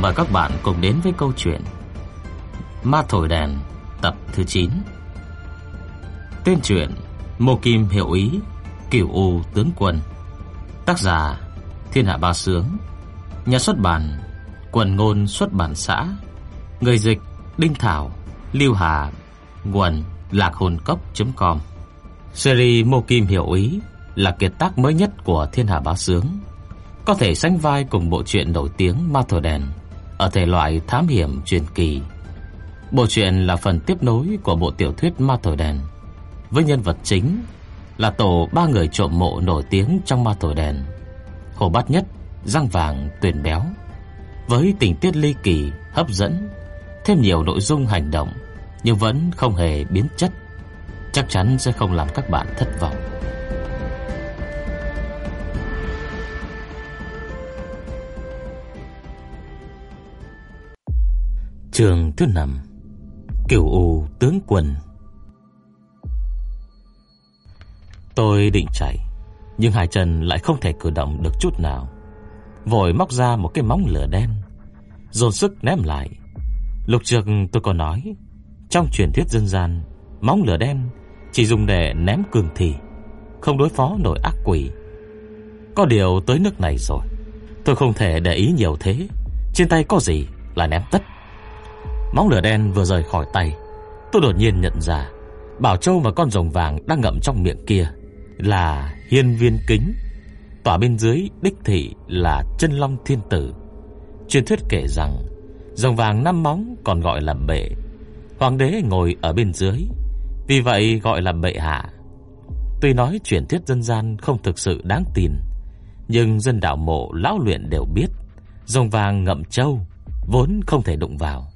Mời các bạn cùng đến với câu chuyện Ma Thổi Đèn tập thứ 9. Tên truyện Mộ Kim Hiệu Ý, Cửu U Tướng Quân. Tác giả Thiên Hạ Ba Sướng. Nhà xuất bản Quần Ngôn Xuất bản xã. Người dịch Đinh Thảo, Lưu Hà. Nguồn LacHồn.com. Series Mộ Kim Hiệu Ý là kiệt tác mới nhất của Thiên Hạ Bá Sướng, có thể sánh vai cùng bộ truyện nổi tiếng Ma Thổi Đèn ở thể loại thám hiểm truyền kỳ. Bộ truyện là phần tiếp nối của bộ tiểu thuyết Ma Thổi Đèn, với nhân vật chính là tổ 3 người trộm mộ nổi tiếng trong Ma Thổi Đèn: Hồ Bát Nhất, Răng Vàng, Tuyền Béo. Với tình tiết ly kỳ, hấp dẫn, thêm nhiều nội dung hành động nhưng vẫn không hề biến chất, chắc chắn sẽ không làm các bạn thất vọng. Chương thứ 5: Cửu U Tướng Quân. Tôi định chạy, nhưng hai chân lại không thể cử động được chút nào. Vội móc ra một cái móng lửa đen, dồn sức ném lại. Lúc trước tôi có nói, trong truyền thuyết dân gian, móng lửa đen chỉ dùng để ném cường thi, không đối phó nổi ác quỷ. Có điều tới nước này rồi, tôi không thể để ý nhiều thế. Trên tay có gì là ném tất. Móng lửa đen vừa rời khỏi tay, tôi đột nhiên nhận ra bảo châu mà con rồng vàng đang ngậm trong miệng kia là hiên viên kính, tỏa bên dưới đích thị là chân long thiên tử. Truyền thuyết kể rằng rồng vàng 5 móng còn gọi là bệ, hoàng đế ngồi ở bên dưới, vì vậy gọi là bệ hạ. Tuy nói truyền thuyết dân gian không thực sự đáng tin, nhưng dân đạo mộ lão luyện đều biết rồng vàng ngậm châu vốn không thể đụng vào.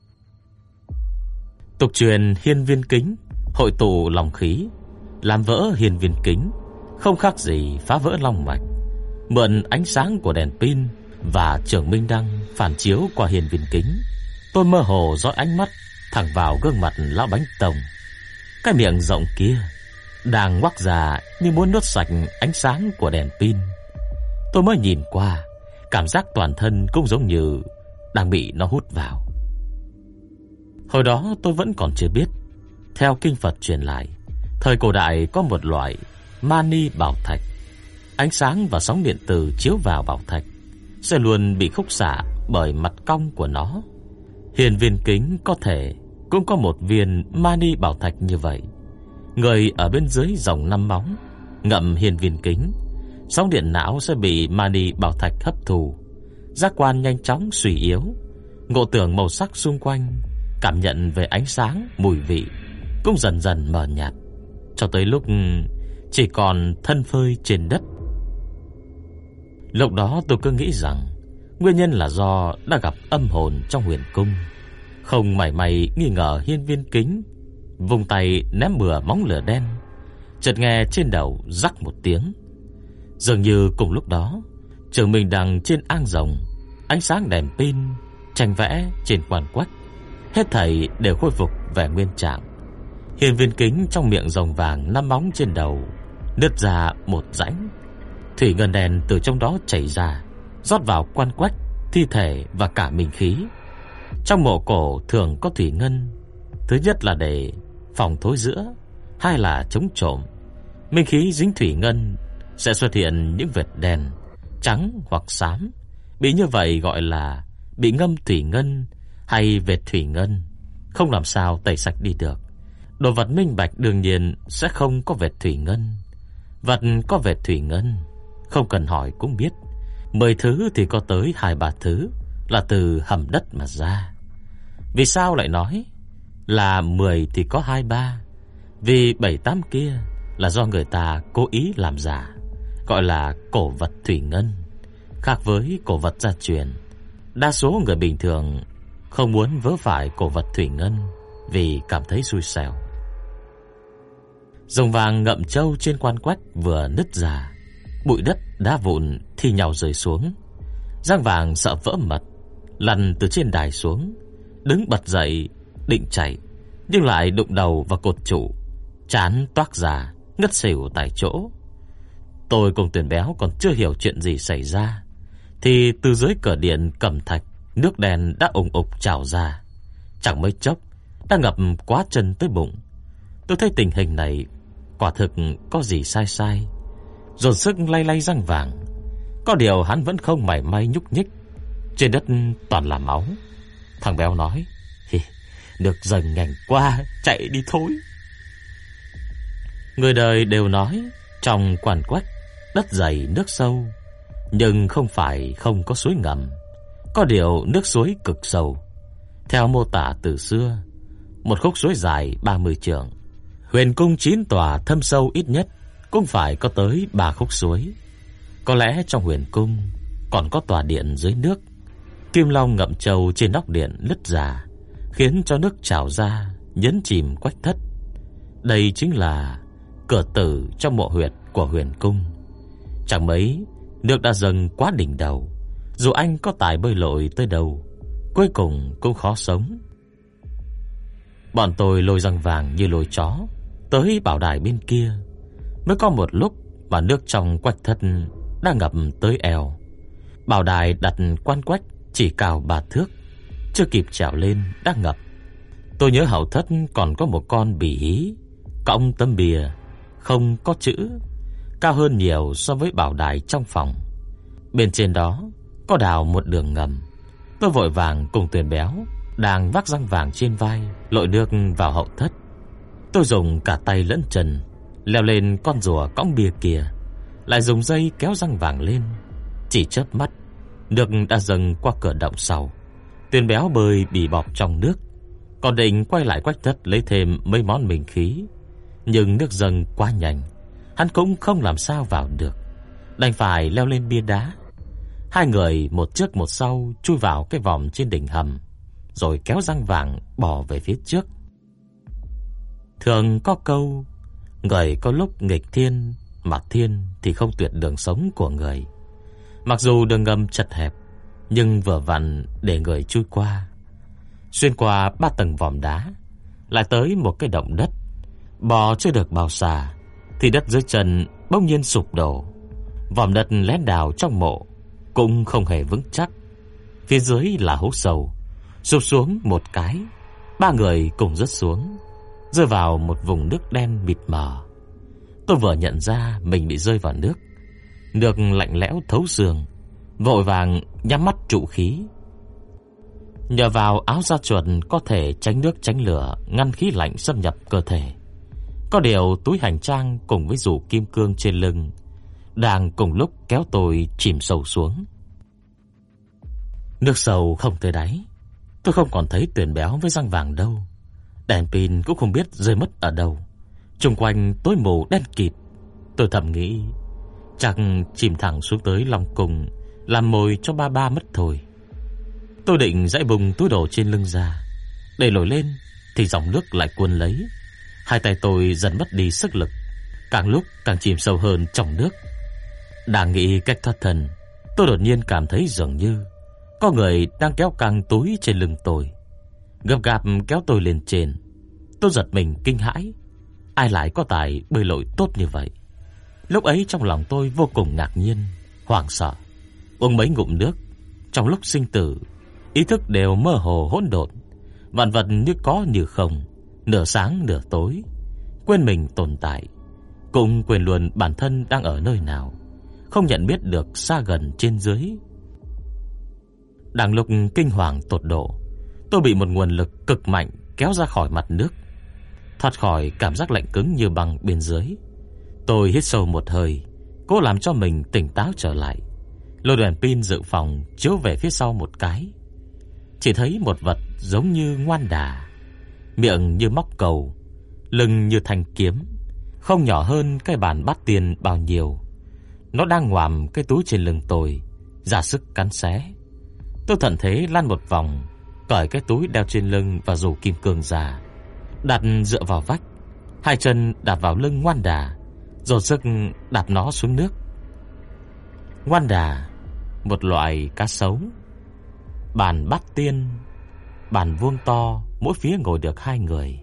Tục truyền hiên viên kính hội tụ long khí, làm vỡ hiên viên kính không khác gì phá vỡ long mạch. Mượn ánh sáng của đèn pin và trường minh đăng phản chiếu qua hiên viên kính, tôi mơ hồ dõi ánh mắt thẳng vào gương mặt lão Bánh Tông. Cái miệng rộng kia đang ngoác ra như muốn nuốt sạch ánh sáng của đèn pin. Tôi mới nhìn qua, cảm giác toàn thân cũng giống như đang bị nó hút vào. Hồi đó tôi vẫn còn chưa biết, theo kinh Phật truyền lại, thời cổ đại có một loại mani bảo thạch, ánh sáng và sóng điện từ chiếu vào bảo thạch sẽ luôn bị khúc xạ bởi mặt cong của nó. Hiên viên kính có thể cũng có một viên mani bảo thạch như vậy. Người ở bên dưới rồng 5 móng ngậm hiên viên kính, sóng điện não sẽ bị mani bảo thạch hấp thụ, giác quan nhanh chóng suy yếu, ngộ tưởng màu sắc xung quanh, cảm nhận về ánh sáng, mùi vị cũng dần dần mờ nhạt, cho tới lúc chỉ còn thân phơi trên đất. Lúc đó tôi cứ nghĩ rằng nguyên nhân là do đã gặp âm hồn trong huyền cung, không mảy may nghi ngờ hiên viên kính, vùng tay ném bừa móng lửa đen. Chợt nghe trên đầu rắc một tiếng. Dường như cùng lúc đó, trường minh đằng trên ang rồng, ánh sáng đèn pin, tranh vẽ trên quan quách, hết thảy đều khôi phục vẻ nguyên trạng. Hiên viên kính trong miệng rồng vàng 5 móng trên đầu nứt ra một rãnh, thủy ngân đen từ trong đó chảy ra, rót vào quan quách, thi thể và cả minh khí. Trong mộ cổ thường có thủy ngân, thứ nhất là để phòng thối rữa, hai là chống trộm. Minh khí dính thủy ngân sẽ xuất hiện những vệt đen, trắng hoặc xám, bị như vậy gọi là bị ngâm thủy ngân hay vệt thủy ngân, không làm sao tẩy sạch đi được. Đồ vật minh bạch đương nhiên sẽ không có vệt thủy ngân. Vật có vệt thủy ngân, không cần hỏi cũng biết, 10 thứ thì có tới 2-3 thứ là từ hầm đất mà ra. Vì sao lại nói là 10 thì có 2-3? Vì 7-8 kia là do người ta cố ý làm giả, gọi là cổ vật thủy ngân, khác với cổ vật gia truyền. Đa số người bình thường không muốn vớ phải cổ vật thủy ngân vì cảm thấy xui xẻo. Rồng vàng ngậm châu trên quan quách vừa nứt ra, bụi đất đá vụn thi nhau rơi xuống. Răng vàng sợ vỡ mật, lăn từ trên đài xuống, đứng bật dậy định chạy, nhưng lại đụng đầu vào cột trụ, trán toác ra, ngất xỉu tại chỗ. Tôi cùng Tuyền Béo còn chưa hiểu chuyện gì xảy ra, thì từ dưới cửa điện cẩm thạch nước đen đã ùng ục trào ra, chẳng mấy chốc đã ngập quá chân tới bụng. Tôi thấy tình hình này quả thực có gì sai sai, dồn sức lay lay răng vàng. Có điều hắn vẫn không mảy may nhúc nhích. Trên đất toàn là máu. Thằng béo nói: nước dâng nhanh quá, chạy đi thôi. Người đời đều nói trong Quan Quách đất dày nước sâu, nhưng không phải không có suối ngầm. Có điều nước suối cực sâu. Theo mô tả từ xưa, một khúc suối dài 30 trượng, huyền cung 9 tòa thâm sâu ít nhất cũng phải có tới 3 khúc suối. Có lẽ trong huyền cung còn có tòa điện dưới nước. Kim long ngậm trầu trên nóc điện lứt ra, khiến cho nước trào ra nhấn chìm Quách thất. Đây chính là cửa tử trong mộ huyệt của huyền cung. Chẳng mấy nước đã dâng quá đỉnh đầu, dù anh có tài bơi lội tới đâu, cuối cùng cũng khó sống. Bọn tôi lôi răng vàng như lôi chó tới bảo đài bên kia. Mới có một lúc mà nước trong Quách thất đã ngập tới eo. Bảo đài đặt Quan Quách chỉ cao 3 thước, chưa kịp trèo lên đã ngập. Tôi nhớ hậu thất còn có một con bỉ hí, cõng tấm bìa không có chữ, cao hơn nhiều so với bảo đài trong phòng. Bên trên đó có đào một đường ngầm. Tôi vội vàng cùng Tuyền béo đang vác răng vàng trên vai lội nước vào hậu thất. Tôi dùng cả tay lẫn chân leo lên con rùa cõng bìa kia, lại dùng dây kéo răng vàng lên. Chỉ chớp mắt, nước đã dâng qua cửa động sau. Tuyền béo bơi bì bọp trong nước, còn định quay lại Quách thất lấy thêm mấy món minh khí, nhưng nước dâng quá nhanh, hắn cũng không làm sao vào được, đành phải leo lên bia đá. Hai người một trước một sau chui vào cái vòm trên đỉnh hầm, rồi kéo răng vàng bò về phía trước. Thường có câu, người có lúc nghịch thiên, mà thiên thì không tuyệt đường sống của người. Mặc dù đường ngầm chật hẹp, nhưng vừa vặn để người chui qua. Xuyên qua 3 tầng vòm đá, lại tới một cái động đất. Bò chưa được bao xa thì đất dưới chân bỗng nhiên sụp đổ. Vòm đất lén đào trong mộ cũng không hề vững chắc. Phía dưới là hố sâu, sụp xuống một cái, 3 người cùng rớt xuống, rơi vào một vùng nước đen mịt mờ. Tôi vừa nhận ra mình bị rơi vào nước. Nước lạnh lẽo thấu xương, vội vàng nhắm mắt trụ khí. Nhờ vào áo da chuột có thể tránh nước tránh lửa, ngăn khí lạnh xâm nhập cơ thể. Có điều túi hành trang cùng với rủ kim cương trên lưng đang cùng lúc kéo tôi chìm sâu xuống. Nước sâu không tới đáy. Tôi không còn thấy Tuyền béo với răng vàng đâu. Đèn pin cũng không biết rơi mất ở đâu. Xung quanh tối mù đen kịt. Tôi thầm nghĩ chắc chìm thẳng xuống tới Long Cung, làm mồi cho ba ba mất thôi. Tôi định giãy bùng túi đồ trên lưng ra để nổi lên, thì dòng nước lại cuốn lấy. Hai tay tôi dần mất đi sức lực, càng lúc càng chìm sâu hơn trong nước. Đang nghĩ cách thoát thân, tôi đột nhiên cảm thấy dường như có người đang kéo căng túi trên lưng tôi, gấp gáp kéo tôi lên trên. Tôi giật mình kinh hãi, ai lại có tài bơi lội tốt như vậy? Lúc ấy trong lòng tôi vô cùng ngạc nhiên, hoảng sợ. Uống mấy ngụm nước, trong lúc sinh tử, ý thức đều mơ hồ hỗn độn, vạn vật như có như không, nửa sáng nửa tối, quên mình tồn tại, cũng quên luôn bản thân đang ở nơi nào, không nhận biết được xa gần trên dưới. Đang lúc kinh hoàng tột độ, tôi bị một nguồn lực cực mạnh kéo ra khỏi mặt nước, thoát khỏi cảm giác lạnh cứng như băng bên dưới. Tôi hít sâu một hơi, cố làm cho mình tỉnh táo trở lại. Lôi đèn pin dự phòng chiếu về phía sau một cái, chỉ thấy một vật giống như ngoan đà, miệng như móc cầu, lưng như thanh kiếm, không nhỏ hơn cái bàn bát tiền bao nhiêu. Nó đang ngoạm cái túi trên lưng tôi, ra sức cắn xé. Tôi thuận thế lăn một vòng, cởi cái túi đeo trên lưng và rủ kim cương ra, đặt dựa vào vách, hai chân đạp vào lưng ngoan đà, dồn sức đạp nó xuống nước. Ngoan đà, một loại cá sấu. Bàn bát tiên, bàn vuông to, mỗi phía ngồi được 2 người.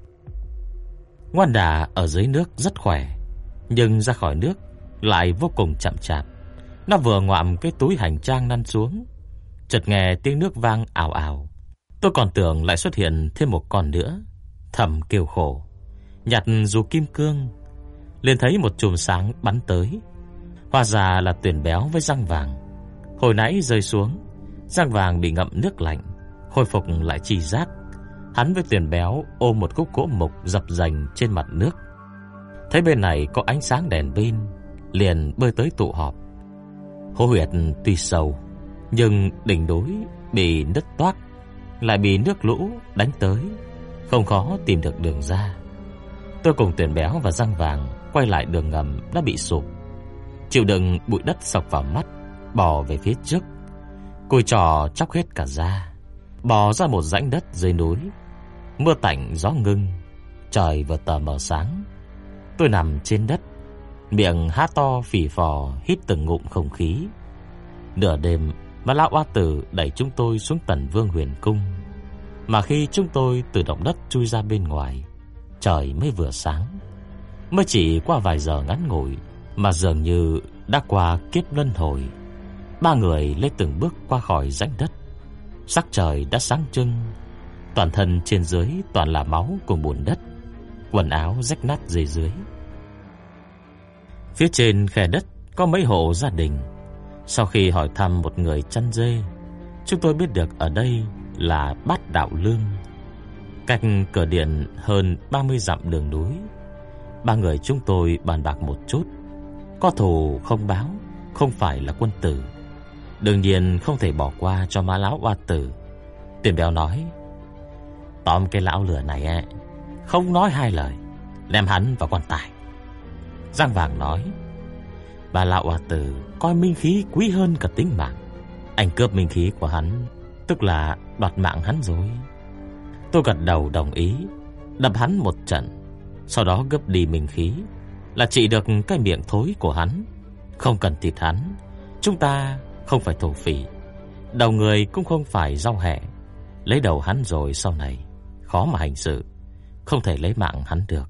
Ngoan đà ở dưới nước rất khỏe, nhưng ra khỏi nước lại vô cùng chậm chạp. Nó vừa ngoạm cái túi hành trang lăn xuống, Chợt nghe tiếng nước vang ào ào. Tôi còn tưởng lại xuất hiện thêm một con nữa, thầm kêu khổ. Nhặt dù kim cương, liền thấy một chùm sáng bắn tới. Hóa ra là Tuyển Béo với Răng Vàng. Hồi nãy rơi xuống, Răng Vàng bị ngậm nước lạnh, khôi phục lại tri giác. Hắn với Tuyển Béo ôm một khúc gỗ mục dập dành trên mặt nước. Thấy bên này có ánh sáng đèn pin, liền bơi tới tụ họp. Hố huyệt tuy sâu, nhưng đỉnh núi bị nứt toác, lại bị nước lũ đánh tới, không khó tìm được đường ra. Tôi cùng Tuyển Béo và Răng Vàng quay lại đường ngầm đã bị sụp, chịu đựng bụi đất sộc vào mắt, bò về phía trước. Cùi trò chóc hết cả da, bò ra một rãnh đất dưới núi. Mưa tạnh gió ngưng, trời vừa tờ mờ sáng. Tôi nằm trên đất, miệng há to phì phò hít từng ngụm không khí. Nửa đêm mà lão oa tử đẩy chúng tôi xuống Tần Vương Huyền Cung. Mà khi chúng tôi từ động đất chui ra bên ngoài, trời mới vừa sáng. Mới chỉ qua vài giờ ngắn ngủi mà dường như đã qua kiếp luân hồi. Ba người lấy từng bước qua khỏi rãnh đất. Sắc trời đã sáng trưng, toàn thân trên dưới toàn là máu cùng bùn đất, quần áo rách nát dưới. Phía trên khe đất có mấy hộ gia đình. Sau khi hỏi thăm một người chăn dê, chúng tôi biết được ở đây là Bát Đạo Lương, cách cửa điện hơn 30 dặm đường núi. Ba người chúng tôi bàn bạc một chút, có thù không báo, không phải là quân tử, đương nhiên không thể bỏ qua cho má lão oa tử. Tuyển Béo nói: tóm cái lão lửa này không nói hai lời, đem hắn vào quan tài. Răng Vàng nói: bà lão oa tử coi minh khí quý hơn cả tính mạng, anh cướp minh khí của hắn, tức là đoạt mạng hắn rồi. Tôi gật đầu đồng ý, đập hắn một trận, sau đó gấp đi minh khí, là trị được cái miệng thối của hắn. Không cần thịt hắn, chúng ta không phải thổ phỉ, đầu người cũng không phải rau hẹ. Lấy đầu hắn rồi sau này khó mà hành sự, không thể lấy mạng hắn được.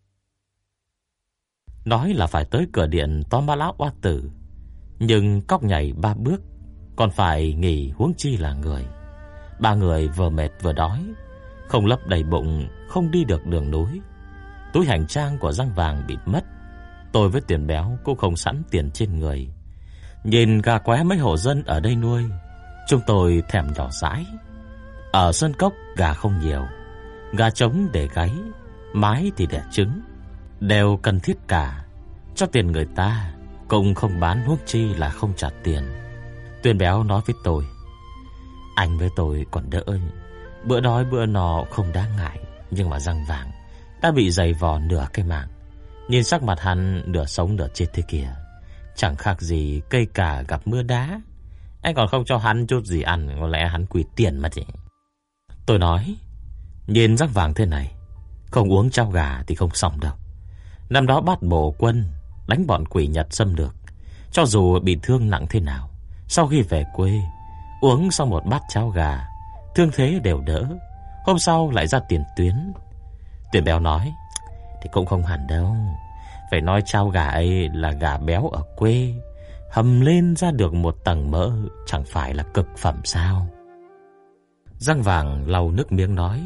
Nói là phải tới cửa điện tóm ba lão oa tử, nhưng cóc nhảy 3 bước còn phải nghỉ, huống chi là người. Ba người vừa mệt vừa đói, không lấp đầy bụng, không đi được đường núi. Túi hành trang của Răng Vàng bị mất. Tôi với Tuyển Béo cũng không sẵn tiền trên người. Nhìn gà qué mấy hộ dân ở đây nuôi, chúng tôi thèm nhỏ dãi. Ở sân cốc gà không nhiều, gà trống để gáy, mái thì đẻ trứng, đều cần thiết cả. Cho tiền người ta cũng không bán, huống chi là không trả tiền. Tuyển Béo nói với tôi: anh với tôi còn đỡ, bữa đói bữa no không đáng ngại. Nhưng mà Răng Vàng đã bị giày vò nửa cái mạng, nhìn sắc mặt hắn nửa sống nửa chết thế kìa, chẳng khác gì cây cà gặp mưa đá. Anh còn không cho hắn chút gì ăn, có lẽ hắn quỳ tiền mà chị. Tôi nói: nhìn Răng Vàng thế này, không uống cháo gà thì không xong đâu. Năm đó Bát Bổ Quân đánh bọn quỷ Nhật xâm lược, cho dù bị thương nặng thế nào, sau khi về quê uống xong một bát cháo gà, thương thế đều đỡ, hôm sau lại ra tiền tuyến. Tuyển Béo nói: thì cũng không hẳn đâu, phải nói cháo gà ấy là gà béo ở quê, hầm lên ra được một tầng mỡ, chẳng phải là cực phẩm sao? Răng Vàng lau nước miếng nói: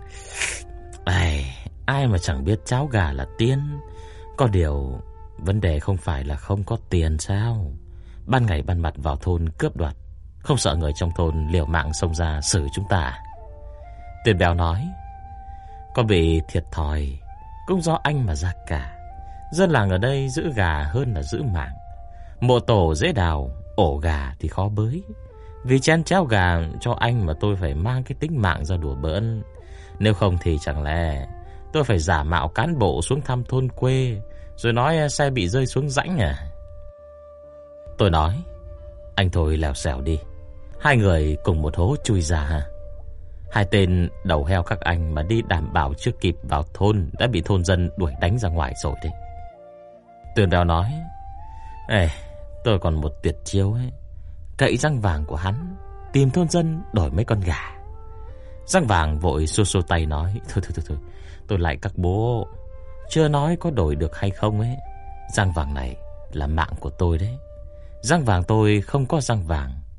ai mà chẳng biết cháo gà là tiên. Có điều vấn đề không phải là không có tiền sao? Ban ngày ban mặt vào thôn cướp đoạt, không sợ người trong thôn liều mạng xông ra xử chúng ta? Tuyển Béo nói: có bị thiệt thòi cũng do anh mà ra cả. Dân làng ở đây giữ gà hơn là giữ mạng. Mộ tổ dễ đào, ổ gà thì khó bới. Vì chén cháo gà cho anh mà tôi phải mang cái tính mạng ra đùa bỡn. Nếu không thì chẳng lẽ tôi phải giả mạo cán bộ xuống thăm thôn quê, rồi nói xe bị rơi xuống rãnh à? Tôi nói: anh thôi lèo xèo đi, hai người cùng một hố chui ra ha. Hai tên đầu heo các anh mà đi đảm bảo chưa kịp vào thôn đã bị thôn dân đuổi đánh ra ngoài rồi đấy. Tuyển Béo nói: tôi còn một tuyệt chiêu ấy, cậy Răng Vàng của hắn tìm thôn dân đổi mấy con gà. Răng Vàng vội xua xua tay nói: thôi, tôi lại các bố, chưa nói có đổi được hay không ấy. Răng vàng này là mạng của tôi đấy. Răng vàng tôi không có răng vàng,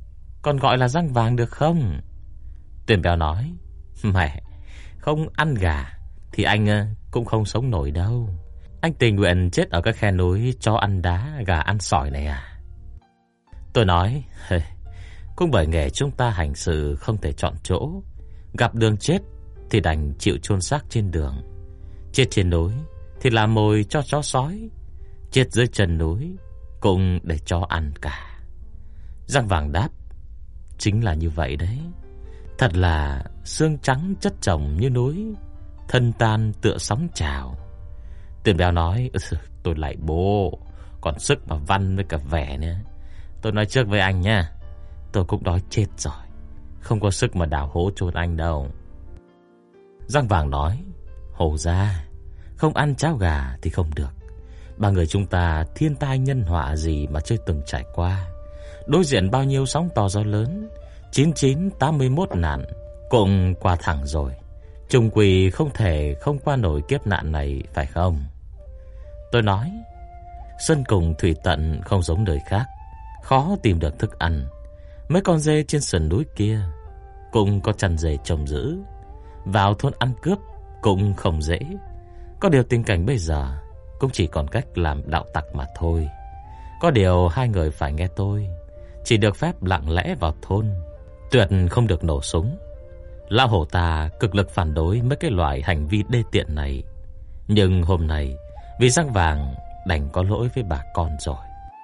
còn gọi là răng vàng được không? Tuyển béo nói: Mẹ, không ăn gà thì anh cũng không sống nổi đâu. Anh tình nguyện chết ở các khe núi chó ăn đá, gà ăn sỏi này à? Tôi nói: cũng bởi nghề chúng ta hành sự không thể chọn chỗ, gặp đường chết thì đành chịu chôn xác trên đường. Chết trên núi thì làm mồi cho chó sói, chết dưới chân núi cũng để chó ăn cả. Răng vàng đáp: chính là như vậy đấy. Thật là xương trắng chất chồng như núi, thân tan tựa sóng trào. Tuyển béo nói: tôi lại bố, còn sức mà văn với cả vẻ nữa. Tôi nói trước với anh nha, tôi cũng đói chết rồi, không có sức mà đào hố chôn anh đâu. Răng vàng nói: Hổ ra, không ăn cháo gà thì không được. Ba người chúng ta thiên tai nhân họa gì mà chưa từng trải qua, đối diện bao nhiêu sóng to gió lớn, 9981 nạn cũng qua thẳng rồi. Chung quy không thể không qua nổi kiếp nạn này, phải không? Tôi nói: sơn cùng thủy tận không giống nơi khác, khó tìm được thức ăn. Mấy con dê trên sườn núi kia cũng có chăn dê trông giữ, vào thôn ăn cướp cũng không dễ. Có điều tình cảnh bây giờ cũng chỉ còn cách làm đạo tặc mà thôi. Có điều hai người phải nghe tôi, chỉ được phép lặng lẽ vào thôn, tuyệt không được nổ súng. Lão hổ ta cực lực phản đối mấy cái loại hành vi đê tiện này, nhưng hôm nay vì răng vàng đành có lỗi với bà con rồi.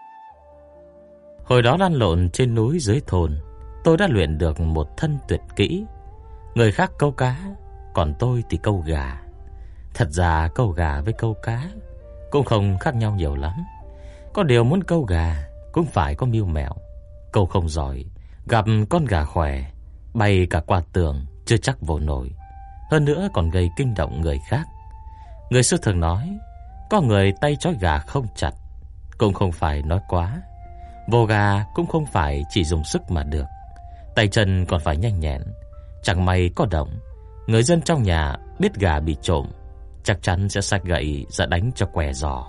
Hồi đó lăn lộn trên núi dưới thôn, tôi đã luyện được một thân tuyệt kỹ. Người khác câu cá, còn tôi thì câu gà. Thật ra câu gà với câu cá cũng không khác nhau nhiều lắm. Có điều muốn câu gà cũng phải có mưu mẹo. Câu không giỏi, gặp con gà khỏe, bay cả qua tường chưa chắc vô nổi, hơn nữa còn gây kinh động người khác. Người xưa thường nói, có người tay trói gà không chặt, cũng không phải nói quá. Vồ gà cũng không phải chỉ dùng sức mà được, tay chân còn phải nhanh nhẹn. Chẳng may có động, người dân trong nhà biết gà bị trộm, chắc chắn sẽ xách gậy ra đánh cho què giò.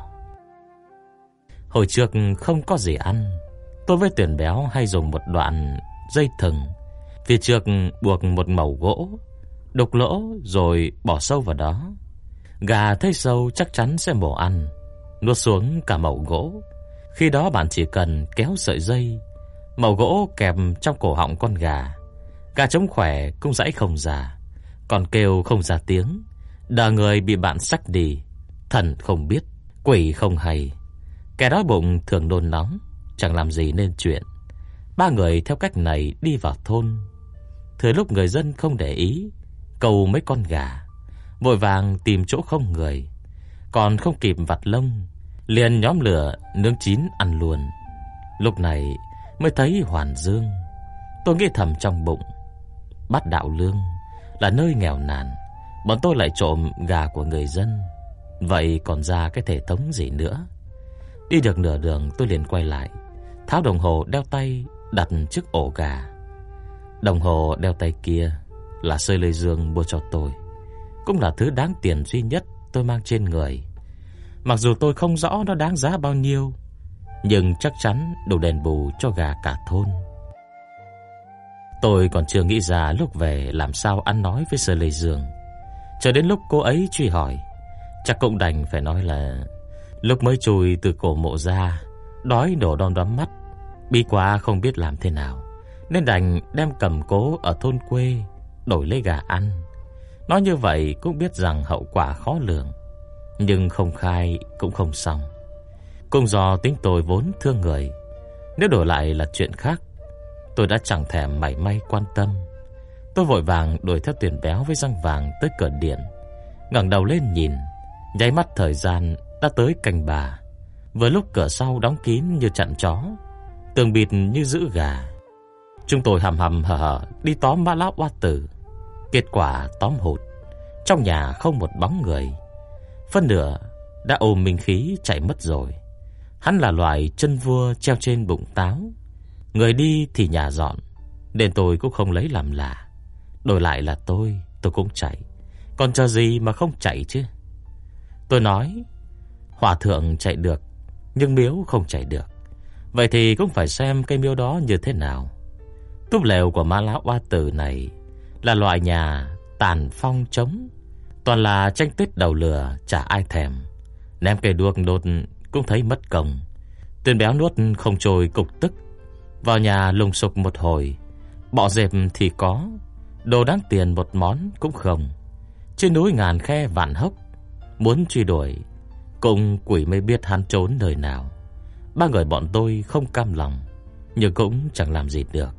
Hồi trước không có gì ăn, tôi với Tuyển béo hay dùng một đoạn dây thừng, phía trước buộc một mẩu gỗ, đục lỗ rồi bỏ sâu vào đó. Gà thấy sâu chắc chắn sẽ mổ ăn, nuốt xuống cả mẩu gỗ. Khi đó bạn chỉ cần kéo sợi dây, mẩu gỗ kẹp trong cổ họng con gà. Gà trống khỏe cũng giãy không ra, còn kêu không ra tiếng, đờ người bị bạn xách đi. Thần không biết, quỷ không hay. Kẻ đói bụng thường nôn nóng, chẳng làm gì nên chuyện. Ba người theo cách này đi vào thôn. Thừa lúc người dân không để ý, câu mấy con gà, vội vàng tìm chỗ không người, còn không kịp vặt lông, liền nhóm lửa nướng chín ăn luôn. Lúc này mới thấy hoàn dương. Tôi nghĩ thầm trong bụng, Bát Đạo Lương là nơi nghèo nàn, bọn tôi lại trộm gà của người dân, vậy còn ra cái thể thống gì nữa. Đi được nửa đường tôi liền quay lại, tháo đồng hồ đeo tay đặt trước ổ gà. Đồng hồ đeo tay kia là Sơi Lê Dương mua cho tôi, cũng là thứ đáng tiền duy nhất tôi mang trên người. Mặc dù tôi không rõ nó đáng giá bao nhiêu, nhưng chắc chắn đủ đền bù cho gà cả thôn. Tôi còn chưa nghĩ ra lúc về làm sao ăn nói với Sơ Lê Dương. Chờ đến lúc cô ấy truy hỏi, chắc cũng đành phải nói là lúc mới chui từ cổ mộ ra, đói đổ đom đóm mắt, bi quá không biết làm thế nào, nên đành đem cầm cố ở thôn quê đổi lấy gà ăn. Nói như vậy cũng biết rằng hậu quả khó lường, nhưng không khai cũng không xong. Cũng do tính tôi vốn thương người, nếu đổi lại là chuyện khác, tôi đã chẳng thèm mảy may quan tâm. Tôi vội vàng đuổi theo Tuyển béo với Răng vàng tới cửa điện, ngẩng đầu lên nhìn, nháy mắt thời gian đã tới canh bà. Vừa lúc cửa sau đóng kín như chặn chó, tường bịt như giữ gà. Chúng tôi hầm hầm hở hở đi tóm Mã Lão Oa Tử. Kết quả tóm hụt, trong nhà không một bóng người, phân nửa đã ôm minh khí chạy mất rồi. Hắn là loài chân vua treo trên bụng táo, người đi thì nhà dọn, nên tôi cũng không lấy làm lạ. Đổi lại là tôi cũng chạy, còn chờ gì mà không chạy chứ. Tôi nói, hòa thượng chạy được, nhưng miếu không chạy được, vậy thì cũng phải xem cây miếu đó như thế nào. Túp lều của Ma Lão Oa Tử này là loại nhà tàn phong trống, toàn là tranh tết đầu lửa, chả ai thèm. Ném cây đuốc đốt cũng thấy mất công. Tên béo nuốt không trôi cục tức, vào nhà lùng sục một hồi. Bọ dẹp thì có, đồ đáng tiền một món cũng không. Trên núi ngàn khe vạn hốc, muốn truy đuổi cũng quỷ mới biết hắn trốn nơi nào. Ba người bọn tôi không cam lòng, nhưng cũng chẳng làm gì được.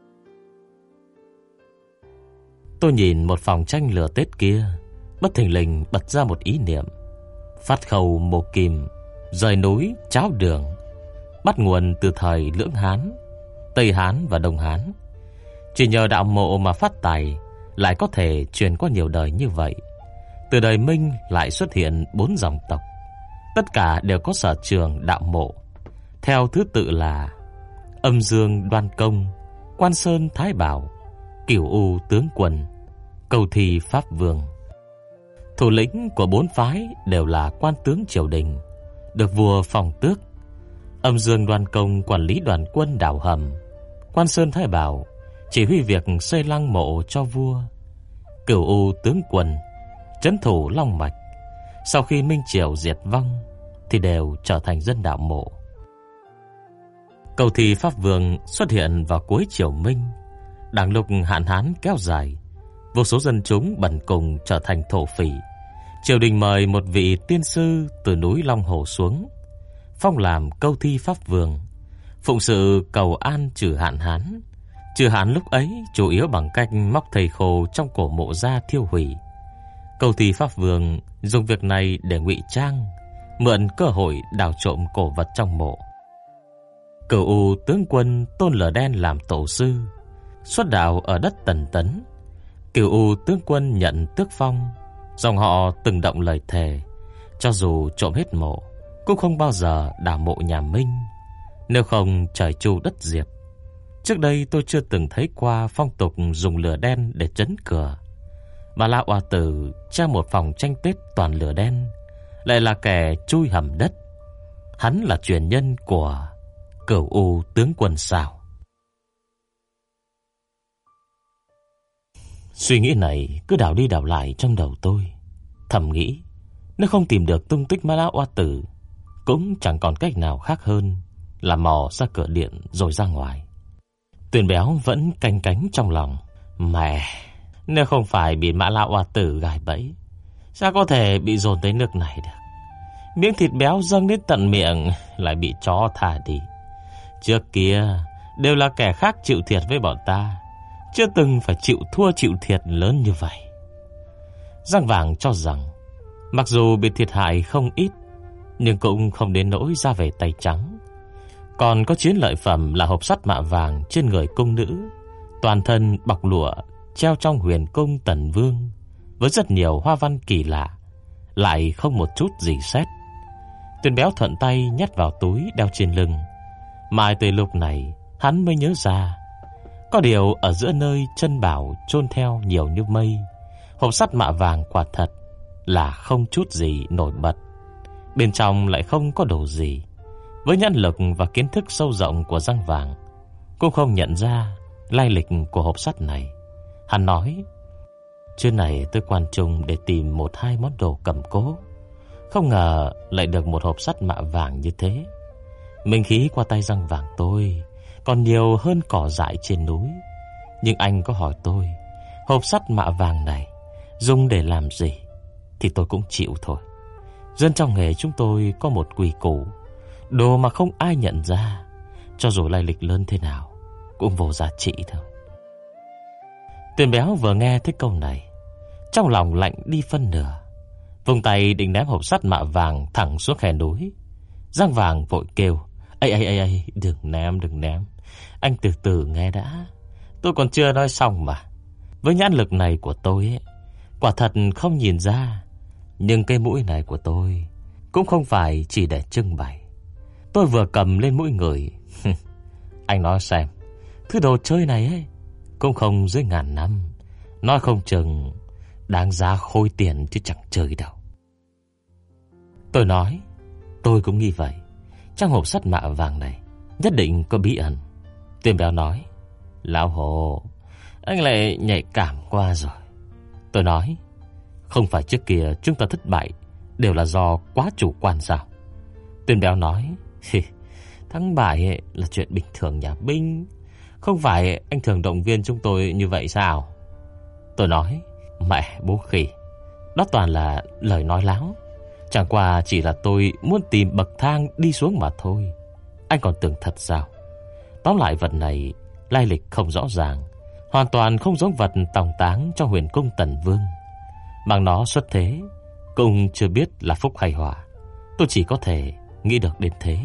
Tôi nhìn một phòng tranh lửa Tết kia, bất thình lình bật ra một ý niệm. Phát khâu mộ kim, rời núi cháo đường, bắt nguồn từ thời Lưỡng Hán, Tây Hán và Đông Hán. Chỉ nhờ đạo mộ mà phát tài lại có thể truyền qua nhiều đời như vậy. Từ đời Minh lại xuất hiện 4 dòng tộc, tất cả đều có sở trường đạo mộ, theo thứ tự là Âm Dương Đoan Công, Quan Sơn Thái Bảo, Cửu U Tướng Quân, Cầu Thi Pháp Vương. Thủ lĩnh của 4 phái đều là quan tướng triều đình, được vua phong tước. Âm Dương Đoan Công quản lý đoàn quân đào hầm, Quan Sơn Thái Bảo chỉ huy việc xây lăng mộ cho vua, Cửu U Tướng Quân trấn thủ long mạch. Sau khi Minh Triều diệt vong thì đều trở thành dân đạo mộ. Cầu Thi Pháp Vương xuất hiện vào cuối triều Minh. Đang lúc hạn hán kéo dài, vô số dân chúng bần cùng trở thành thổ phỉ. Triều đình mời một vị tiên sư từ núi Long Hồ xuống, phong làm Cầu Thi Pháp Vương, phụng sự cầu an trừ hạn hán. Trừ hạn lúc ấy chủ yếu bằng cách móc thầy khô trong cổ mộ ra thiêu hủy. Cầu Thi Pháp Vương dùng việc này để ngụy trang, mượn cơ hội đào trộm cổ vật trong mộ. Cửu U Tướng Quân tôn lửa đen làm tổ sư, xuất đạo ở đất Tần Tấn. Cửu U Tướng Quân nhận tước phong, dòng họ từng động lời thề, cho dù trộm hết mộ cũng không bao giờ đào mộ nhà Minh, nếu không trời chu đất diệt. Trước đây tôi chưa từng thấy qua phong tục dùng lửa đen để trấn cửa. Mà Lão Oa Tử tra một phòng tranh Tết toàn lửa đen, lại là kẻ chui hầm đất. Hắn là truyền nhân của Cửu U Tướng Quân sao? Suy nghĩ này cứ đảo đi đảo lại trong đầu tôi. Thầm nghĩ, nếu không tìm được tung tích Ma Lão Oa Tử, cũng chẳng còn cách nào khác hơn là mò ra cửa điện rồi ra ngoài. Tuyền Béo vẫn canh cánh trong lòng. Mẹ, nếu không phải bị Ma Lão Oa Tử gài bẫy, sao có thể bị dồn tới nước này được? Miếng thịt béo dâng đến tận miệng lại bị chó thả đi. Trước kia đều là kẻ khác chịu thiệt với bọn ta, chưa từng phải chịu thua chịu thiệt lớn như vậy. Giang Vàng cho rằng mặc dù bị thiệt hại không ít, nhưng cũng không đến nỗi ra về tay trắng. Còn có chiến lợi phẩm là hộp sắt mạ vàng trên người cung nữ, toàn thân bọc lụa, treo trong huyền cung Tần Vương, với rất nhiều hoa văn kỳ lạ, lại không một chút gì sét. Tuyền Béo thuận tay nhét vào túi đeo trên lưng. Mãi tới lúc này hắn mới nhớ ra, có điều ở giữa nơi chân bảo chôn theo nhiều như mây, hộp sắt mạ vàng quả thật là không chút gì nổi bật. Bên trong lại không có đồ gì. Với nhãn lực và kiến thức sâu rộng của Giang Vàng, cũng không nhận ra lai lịch của hộp sắt này. Hắn nói, chuyến này tôi quan trung để tìm 1-2 món đồ cầm cố, không ngờ lại được một hộp sắt mạ vàng như thế. Minh khí qua tay Giang Vàng tôi còn nhiều hơn cỏ dại trên núi. Nhưng anh có hỏi tôi hộp sắt mạ vàng này dùng để làm gì, thì tôi cũng chịu thôi. Dân trong nghề chúng tôi có một quy củ, đồ mà không ai nhận ra, cho dù lai lịch lớn thế nào, cũng vô giá trị thôi. Tuyền Béo vừa nghe thấy câu này, trong lòng lạnh đi phân nửa, vùng tay định ném hộp sắt mạ vàng thẳng xuống khe núi. Giang Vàng vội kêu, Ây, đừng ném, anh từ từ nghe đã, tôi còn chưa nói xong mà. Với nhãn lực này của tôi ấy, quả thật không nhìn ra, nhưng cái mũi này của tôi cũng không phải chỉ để trưng bày. Tôi vừa cầm lên mũi người. Anh nói xem, thứ đồ chơi này ấy cũng không dưới 1000 năm, nói không chừng đáng giá khối tiền chứ chẳng chơi đâu. Tôi nói, tôi cũng nghĩ vậy. Trong hộp sắt mạ vàng này nhất định có bí ẩn. Tuyền Béo nói, Lão Hồ, anh lại nhạy cảm quá rồi. Tôi nói, không phải trước kia chúng ta thất bại đều là do quá chủ quan sao? Tuyên Béo nói, thắng bại là chuyện bình thường nhà binh. Không phải anh thường động viên chúng tôi như vậy sao? Tôi nói, mẹ bố khỉ, đó toàn là lời nói láo. Chẳng qua chỉ là tôi muốn tìm bậc thang đi xuống mà thôi. Anh còn tưởng thật sao? Tóm lại vật này lai lịch không rõ ràng, hoàn toàn không giống vật tòng táng cho huyền cung Tần Vương. Bằng nó xuất thế cũng chưa biết là phúc hay họa. Tôi chỉ có thể nghĩ được đến thế.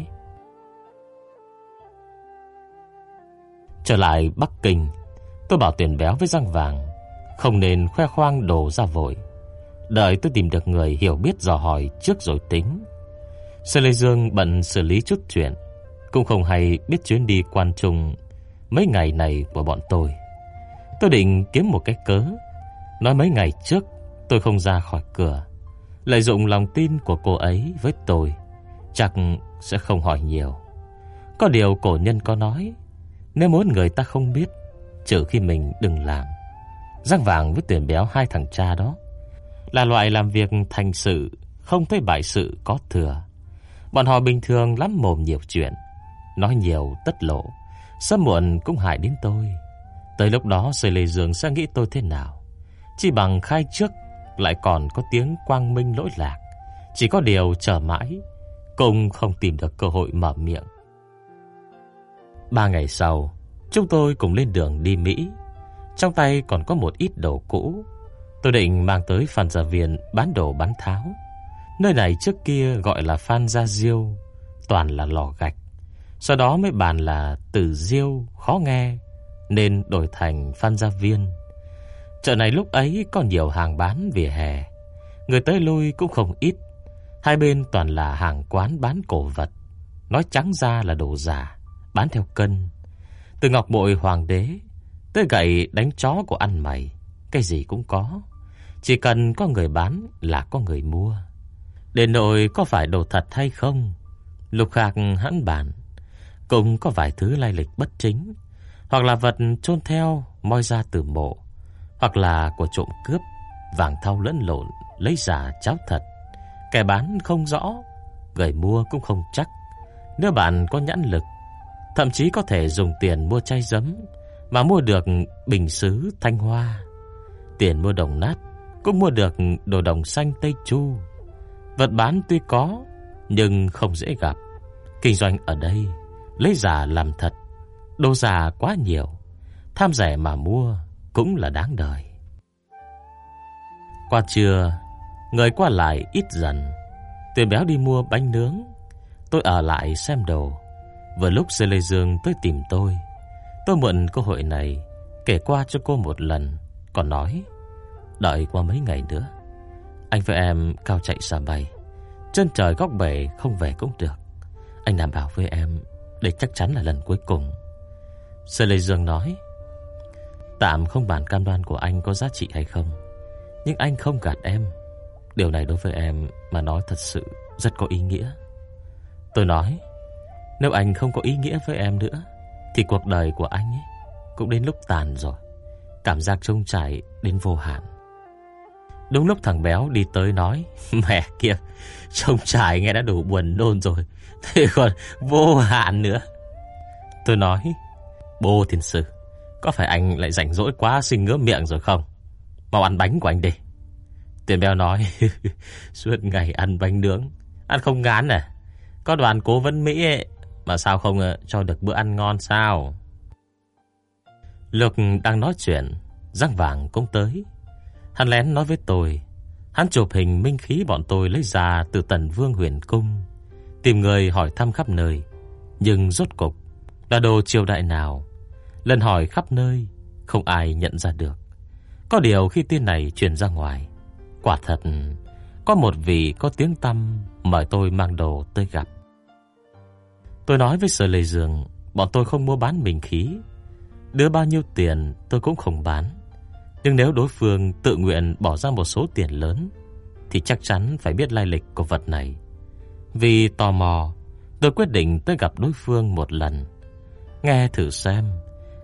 Trở lại Bắc Kinh, tôi bảo Tuyển Béo với Răng Vàng không nên khoe khoang đồ ra vội, đợi tôi tìm được người hiểu biết dò hỏi trước rồi tính. Sở Lê Dương bận xử lý chút chuyện, cũng không hay biết chuyến đi quan trung mấy ngày này của bọn tôi. Tôi định kiếm một cái cớ, nói mấy ngày trước tôi không ra khỏi cửa, lợi dụng lòng tin của cô ấy với tôi, chắc sẽ không hỏi nhiều. Có điều cổ nhân có nói, nếu muốn người ta không biết, trừ khi mình đừng làm. Răng Vàng với Tuyển Béo, hai thằng cha đó, là loại làm việc thành sự, không thấy bại sự có thừa. Bọn họ bình thường lắm mồm nhiều chuyện, nói nhiều tất lộ, sớm muộn cũng hại đến tôi. Tới lúc đó Sở Lê Dương sẽ nghĩ tôi thế nào? Chỉ bằng khai trước lại còn có tiếng quang minh lỗi lạc. Chỉ có điều chờ mãi cũng không tìm được cơ hội mở miệng. 3 ngày sau, chúng tôi cùng lên đường đi Mỹ. Trong tay còn có một ít đồ cũ. Tôi định mang tới Phan Gia Viên bán đồ bán tháo. Nơi này trước kia gọi là Phan Gia Diêu, toàn là lò gạch. Sau đó mới bàn là từ Diêu khó nghe, nên đổi thành Phan Gia Viên. Chợ này lúc ấy có nhiều hàng bán vỉa hè, người tới lui cũng không ít. Hai bên toàn là hàng quán bán cổ vật, nói trắng ra là đồ giả, bán theo cân. Từ ngọc bội hoàng đế tới gậy đánh chó của ăn mày, cái gì cũng có. Chỉ cần có người bán là có người mua. Đến nỗi có phải đồ thật hay không, lúc khác hẵng bàn. Cũng có vài thứ lai lịch bất chính, hoặc là vật chôn theo moi ra từ mộ, hoặc là của trộm cướp, vàng thau lẫn lộn, lấy giả cháo thật. Kẻ bán không rõ, người mua cũng không chắc. Nếu bạn có nhãn lực, thậm chí có thể dùng tiền mua chai giấm mà mua được bình sứ Thanh Hoa. Tiền mua đồng nát cũng mua được đồ đồng xanh Tây Chu. Vật bán tuy có, nhưng không dễ gặp. Kinh doanh ở đây lấy giả làm thật, đồ giả quá nhiều, tham rẻ mà mua cũng là đáng đời. Qua trưa, người qua lại ít dần. Tuyển Béo đi mua bánh nướng, tôi ở lại xem đồ. Vừa lúc Sở Lê Dương tới tìm tôi mượn cơ hội này kể qua cho cô một lần, còn nói đợi qua mấy ngày nữa, anh với em cao chạy xa bay, chân trời góc bể không về cũng được. Anh đảm bảo với em, đây chắc chắn là lần cuối cùng. Sở Lê Dương nói, tạm không bàn cam đoan của anh có giá trị hay không, nhưng anh không gạt em. Điều này đối với em mà nói thật sự rất có ý nghĩa. Tôi nói, nếu anh không có ý nghĩa với em nữa thì cuộc đời của anh ấy cũng đến lúc tàn rồi. Cảm giác trông trải đến vô hạn. Đúng lúc thằng Béo đi tới nói, mẹ kia, trông trải nghe đã đủ buồn nôn rồi, thế còn vô hạn nữa. Tôi nói, bố thiên sư, có phải anh lại rảnh rỗi quá sinh ngứa miệng rồi không? Mau ăn bánh của anh đi. Tuyển Béo nói, suốt ngày ăn bánh nướng, ăn không ngán à? Có đoàn cố vấn Mỹ ấy, mà sao không cho được bữa ăn ngon sao? Lúc đang nói chuyện, Răng Vàng cũng tới. Hắn lén nói với tôi, hắn chụp hình minh khí bọn tôi lấy ra từ Tần Vương Huyền Cung, tìm người hỏi thăm khắp nơi, nhưng rốt cục là đồ triều đại nào. Lần hỏi khắp nơi, không ai nhận ra được. Có điều khi tin này truyền ra ngoài, quả thật có một vị có tiếng tăm mời tôi mang đồ tới gặp. Tôi nói với Sở Lê Dương, bọn tôi không mua bán minh khí, đưa bao nhiêu tiền tôi cũng không bán. Nhưng nếu đối phương tự nguyện bỏ ra một số tiền lớn thì chắc chắn phải biết lai lịch của vật này. Vì tò mò, tôi quyết định tới gặp đối phương một lần, nghe thử xem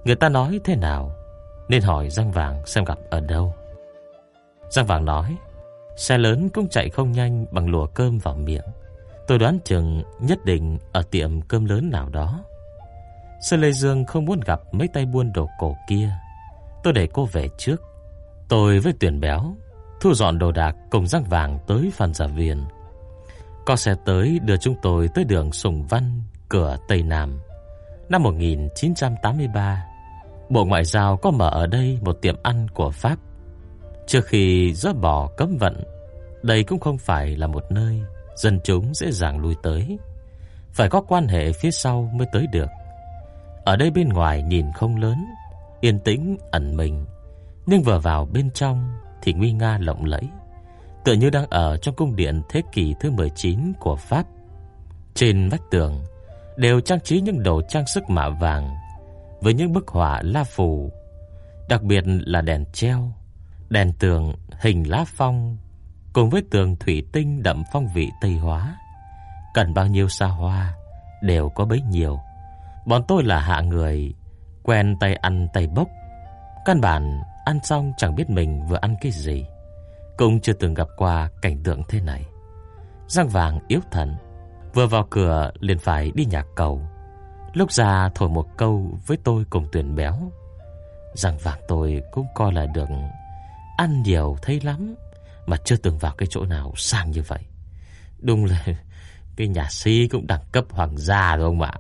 người ta nói thế nào, nên hỏi Răng Vàng xem gặp ở đâu. Răng Vàng nói, xe lớn cũng chạy không nhanh bằng lùa cơm vào miệng. Tôi đoán chừng nhất định ở tiệm cơm lớn nào đó. Sơn Lê Dương không muốn gặp mấy tay buôn đồ cổ kia. Tôi để cô về trước. Tôi với Tuyền Béo thu dọn đồ đạc cùng Răng Vàng tới Phan Gia Viên. Có xe tới đưa chúng tôi tới đường Sùng Văn, cửa Tây Nam. Năm 1983, Bộ Ngoại giao có mở ở đây một tiệm ăn của Pháp. Trước khi dỡ bỏ cấm vận, đây cũng không phải là một nơi dân chúng dễ dàng lui tới, phải có quan hệ phía sau mới tới được. Ở đây bên ngoài nhìn không lớn, yên tĩnh ẩn mình, nhưng vừa vào bên trong thì nguy nga lộng lẫy, tựa như đang ở trong cung điện thế kỷ thứ 19 của Pháp. Trên vách tường đều trang trí những đồ trang sức mạ vàng với những bức họa la phù, đặc biệt là đèn treo, đèn tường hình lá phong cùng với tường thủy tinh đậm phong vị Tây hóa. Cần bao nhiêu xa hoa đều có bấy nhiêu. Bọn tôi là hạ người quen tay ăn tay bốc, căn bản ăn xong chẳng biết mình vừa ăn cái gì, cũng chưa từng gặp qua cảnh tượng thế này. Răng Vàng yếu thần, vừa vào cửa liền phải đi nhạc cầu, lúc ra thổi một câu với tôi cùng Tuyền Béo. Răng Vàng tôi cũng coi là được ăn nhiều thấy lắm, mà chưa từng vào cái chỗ nào sang như vậy. Đúng là cái nhà si cũng đẳng cấp hoàng gia rồi ông ạ.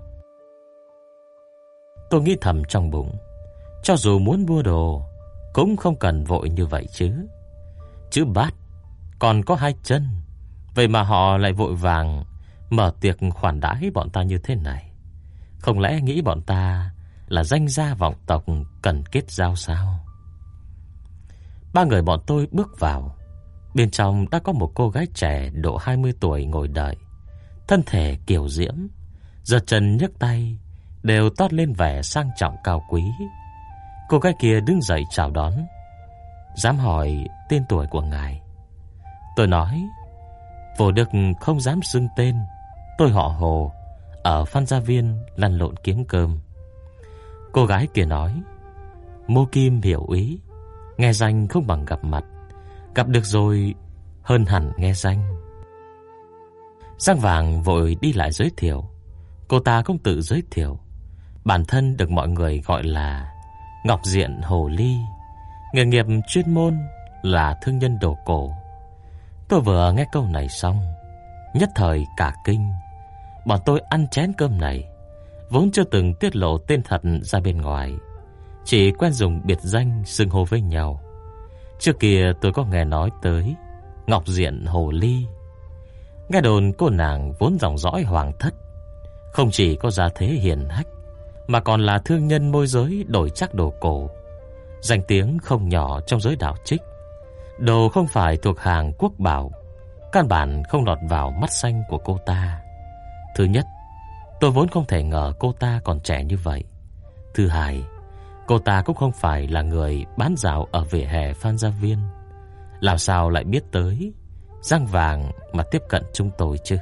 Tôi nghĩ thầm trong bụng, cho dù muốn mua đồ cũng không cần vội như vậy chứ. Chữ bát còn có hai chân, vậy mà họ lại vội vàng mở tiệc khoản đãi bọn ta như thế này. Không lẽ nghĩ bọn ta là danh gia vọng tộc cần kết giao sao? Ba người bọn tôi bước vào. Bên trong đã có một cô gái trẻ độ 20 tuổi ngồi đợi, thân thể kiều diễm, giật chân nhấc tay đều toát lên vẻ sang trọng cao quý. Cô gái kia đứng dậy chào đón. Dám hỏi tên tuổi của ngài? Tôi nói, vô đức không dám xưng tên, tôi họ Hồ, ở Phan Gia Viên lăn lộn kiếm cơm. Cô gái kia nói, Mô Kim hiểu ý, nghe danh không bằng gặp mặt, gặp được rồi hơn hẳn nghe danh. Răng Vàng vội đi lại giới thiệu. Cô ta cũng tự giới thiệu, bản thân được mọi người gọi là Ngọc Diện Hồ Ly, nghề nghiệp chuyên môn là thương nhân đồ cổ. Tôi vừa nghe câu này xong, nhất thời cả kinh. Bọn tôi ăn chén cơm này vốn chưa từng tiết lộ tên thật ra bên ngoài, chỉ quen dùng biệt danh xưng hô với nhau. Trước kia tôi có nghe nói tới Ngọc Diện Hồ Ly. Nghe đồn cô nàng vốn dòng dõi hoàng thất, không chỉ có gia thế hiền hách, mà còn là thương nhân môi giới đổi trác đồ cổ, danh tiếng không nhỏ trong giới đạo trích. Đồ không phải thuộc hàng quốc bảo, căn bản không lọt vào mắt xanh của cô ta. Thứ nhất, tôi vốn không thể ngờ cô ta còn trẻ như vậy. Thứ hai, cô ta cũng không phải là người bán dạo ở vỉa hè Phan Gia Viên, làm sao lại biết tới Răng Vàng mà tiếp cận chúng tôi chứ?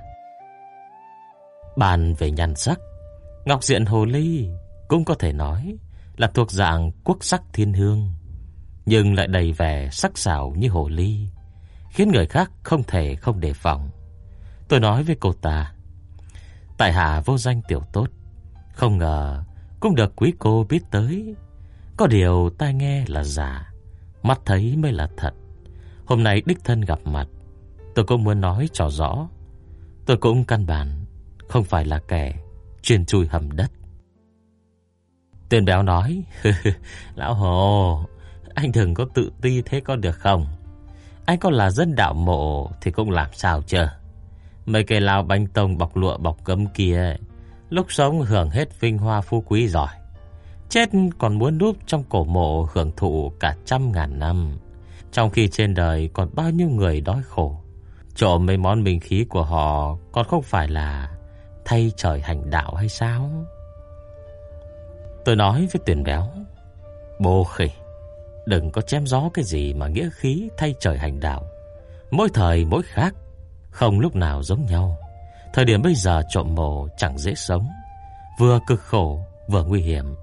Bàn về nhan sắc, Ngọc Diện Hồ Ly cũng có thể nói là thuộc dạng quốc sắc thiên hương, nhưng lại đầy vẻ sắc sảo như hồ ly, khiến người khác không thể không đề phòng. Tôi nói với cô ta, tại hạ vô danh tiểu tốt, không ngờ cũng được quý cô biết tới. Có điều tai nghe là giả, mắt thấy mới là thật. Hôm nay đích thân gặp mặt, tôi cũng muốn nói cho rõ, tôi cũng căn bản không phải là kẻ chuyên chui hầm đất. Tuyền Béo nói, Lão Hồ, anh đừng có tự ti thế có được không? Anh có là dân đạo mộ thì cũng làm sao chứ? Mấy cây lao banh tông bọc lụa bọc gấm kia, lúc sống hưởng hết vinh hoa phú quý rồi, chết còn muốn núp trong cổ mộ hưởng thụ cả 100.000 năm, trong khi trên đời còn bao nhiêu người đói khổ. Trộm mấy món minh khí của họ còn không phải là thay trời hành đạo hay sao? Tôi nói với Tuyền Béo, bố khỉ, đừng có chém gió cái gì mà nghĩa khí thay trời hành đạo. Mỗi thời mỗi khác, không lúc nào giống nhau. Thời điểm bây giờ trộm mộ chẳng dễ sống, vừa cực khổ vừa nguy hiểm,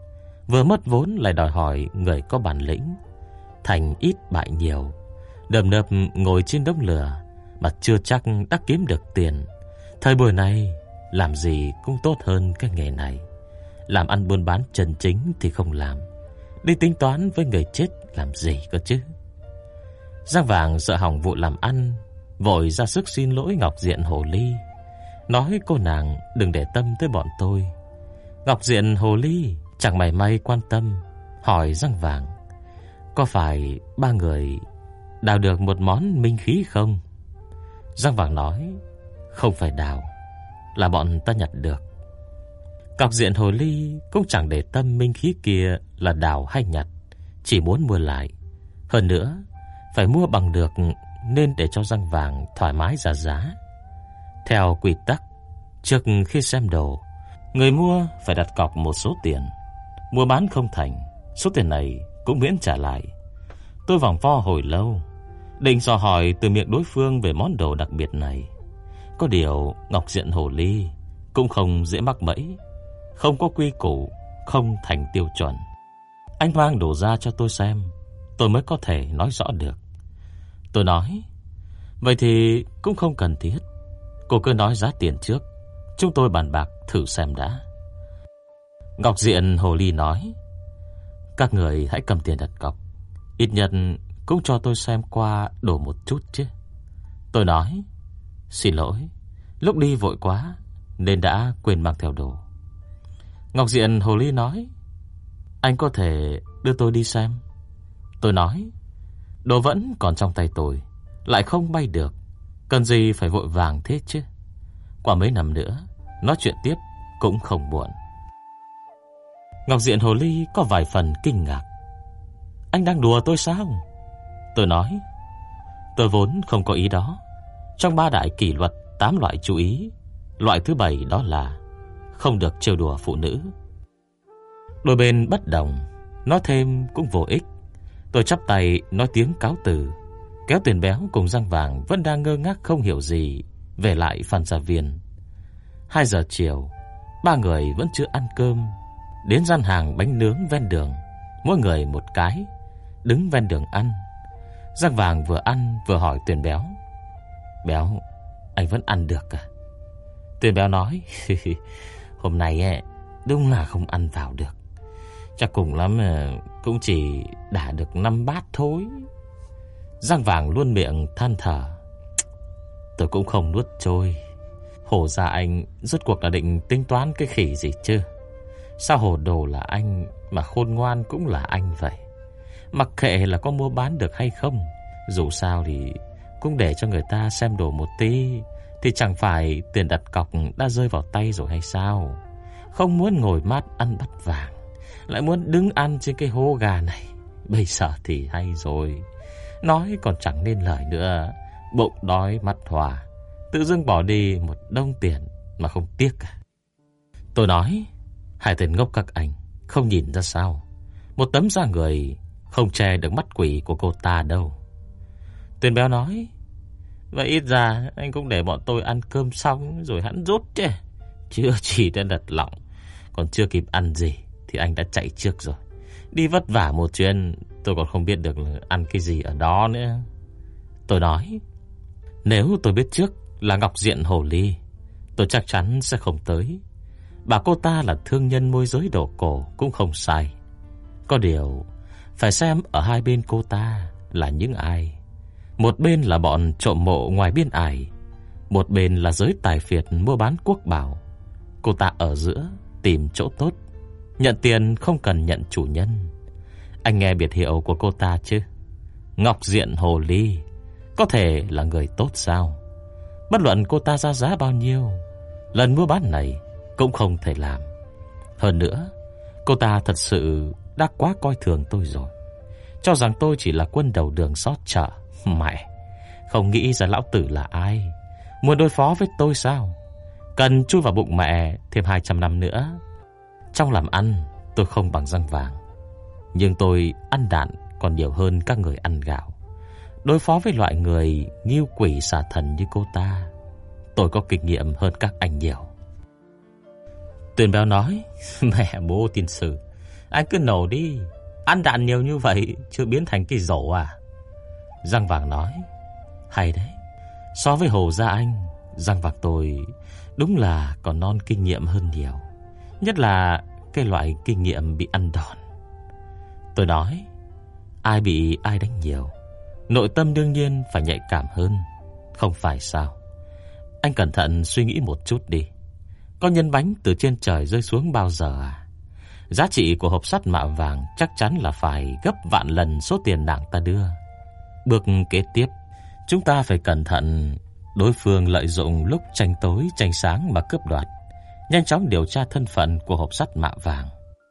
vừa mất vốn lại đòi hỏi người có bản lĩnh. Thành ít bại nhiều, đầm nập ngồi trên đống lửa mà chưa chắc đã kiếm được tiền. Thời buổi này làm gì cũng tốt hơn cái nghề này. Làm ăn buôn bán chân chính thì không làm, đi tính toán với người chết làm gì cơ chứ. Giang Vàng sợ hỏng vụ làm ăn, vội ra sức xin lỗi Ngọc Diện Hồ Ly, nói cô nàng đừng để tâm tới bọn tôi. Ngọc Diện Hồ Ly chẳng mảy may quan tâm, hỏi Giang Vàng có phải ba người đào được một món minh khí không? Giang Vàng nói không phải đào, là bọn ta nhặt được. Ngọc Diện Hồ Ly cũng chẳng để tâm minh khí kia là đào hay nhặt, chỉ muốn mua lại. Hơn nữa phải mua bằng được nên để cho Giang Vàng thoải mái ra giá. Theo quy tắc, trước khi xem đồ, người mua phải đặt cọc một số tiền. Mua bán không thành, số tiền này cũng miễn trả lại. Tôi vòng vo hồi lâu, định dò hỏi từ miệng đối phương về món đồ đặc biệt này. Có điều Ngọc Diện Hồ Ly cũng không dễ mắc bẫy, không có quy củ, không thành tiêu chuẩn. Anh mang đồ ra cho tôi xem, tôi mới có thể nói rõ được. Tôi nói, vậy thì cũng không cần thiết, cô cứ nói giá tiền trước, chúng tôi bàn bạc thử xem đã. Ngọc Diện Hồ Ly nói, các người hãy cầm tiền đặt cọc, ít nhất cũng cho tôi xem qua đồ một chút chứ. Tôi nói, xin lỗi, lúc đi vội quá nên đã quên mang theo đồ. Ngọc Diện Hồ Ly nói, anh có thể đưa tôi đi xem. Tôi nói, đồ vẫn còn trong tay tôi, lại không bay được, cần gì phải vội vàng thế chứ. Qua mấy năm nữa nói chuyện tiếp cũng không muộn. Ngọc Diện Hồ Ly có vài phần kinh ngạc. Anh đang đùa tôi sao? Tôi nói, tôi vốn không có ý đó. Trong 3 đại kỷ luật 8 loại chú ý, loại thứ 7 đó là không được trêu đùa phụ nữ. Đôi bên bất đồng, nói thêm cũng vô ích. Tôi chắp tay nói tiếng cáo từ, kéo Tiền Béo cùng Giang Vàng vẫn đang ngơ ngác không hiểu gì về lại Phan Gia Viên. 2 giờ chiều, 3 người vẫn chưa ăn cơm. Đến gian hàng bánh nướng ven đường, mỗi người một cái, đứng ven đường ăn. Giang Vàng vừa ăn vừa hỏi Tiền Béo, Béo, anh vẫn ăn được à? Tiền Béo nói, hôm nay đúng là không ăn vào được, chắc cùng lắm cũng chỉ đả được 5 bát thôi. Giang Vàng luôn miệng than thở, tôi cũng không nuốt trôi. Hổ ra anh rốt cuộc là định tính toán cái khỉ gì chứ? Sao hồ đồ là anh mà khôn ngoan cũng là anh vậy? Mặc kệ là có mua bán được hay không, dù sao thì cũng để cho người ta xem đồ một tí, thì chẳng phải tiền đặt cọc đã rơi vào tay rồi hay sao? Không muốn ngồi mát ăn bát vàng, lại muốn đứng ăn trên cái hố gà này. Bây giờ thì hay rồi, nói còn chẳng nên lời nữa. Bụng đói mắt hòa, tự dưng bỏ đi một đống tiền mà không tiếc cả. Tôi nói, hai tên ngốc các anh không nhìn ra sao? Một tấm da người không che được mắt quỷ của cô ta đâu. Tiền Béo nói, vậy ít ra anh cũng để bọn tôi ăn cơm xong rồi hẵng rút chứ. Chưa chỉ đã đặt lỏng, còn chưa kịp ăn gì thì anh đã chạy trước rồi. Đi vất vả một chuyến, tôi còn không biết được là ăn cái gì ở đó nữa. Tôi nói, nếu tôi biết trước là Ngọc Diện Hồ Ly, tôi chắc chắn sẽ không tới. Bà cô ta là thương nhân môi giới đồ cổ cũng không sai. Có điều phải xem ở hai bên cô ta là những ai. Một bên là bọn trộm mộ ngoài biên ải, một bên là giới tài phiệt mua bán quốc bảo. Cô ta ở giữa tìm chỗ tốt, nhận tiền không cần nhận chủ nhân. Anh nghe biệt hiệu của cô ta chứ? Ngọc Diện Hồ Ly. Có thể là người tốt sao? Bất luận cô ta ra giá bao nhiêu, lần mua bán này cũng không thể làm. Hơn nữa, cô ta thật sự đã quá coi thường tôi rồi, cho rằng tôi chỉ là quân đầu đường xó chợ. Mẹ, không nghĩ ra lão tử là ai, muốn đối phó với tôi sao? Cần chui vào bụng mẹ thêm 200 năm nữa. Trong làm ăn tôi không bằng Giang Vàng, nhưng tôi ăn đạn còn nhiều hơn các người ăn gạo. Đối phó với loại người nghiêu quỷ xà thần như cô ta, tôi có kinh nghiệm hơn các anh nhiều. Tuyền Béo nói, mẹ bố tiên sử, Anh cứ nổ đi, ăn đạn nhiều như vậy chưa biến thành cái rổ à? Răng vàng nói. Hay đấy. So với Hồ Gia Anh, răng vàng tôi đúng là còn non kinh nghiệm hơn nhiều. Nhất là cái loại kinh nghiệm bị ăn đòn. Tôi nói, ai bị ai đánh nhiều, nội tâm đương nhiên phải nhạy cảm hơn, không phải sao? Anh cẩn thận suy nghĩ một chút đi. Có nhân bánh từ trên trời rơi xuống bao giờ à? Giá trị của hộp sắt mạ vàng chắc chắn là phải gấp vạn lần số tiền nặng ta đưa. Bước kế tiếp, chúng ta phải cẩn thận đối phương lợi dụng lúc tranh tối tranh sáng mà cướp đoạt. Nhanh chóng điều tra thân phận của hộp sắt mạ vàng.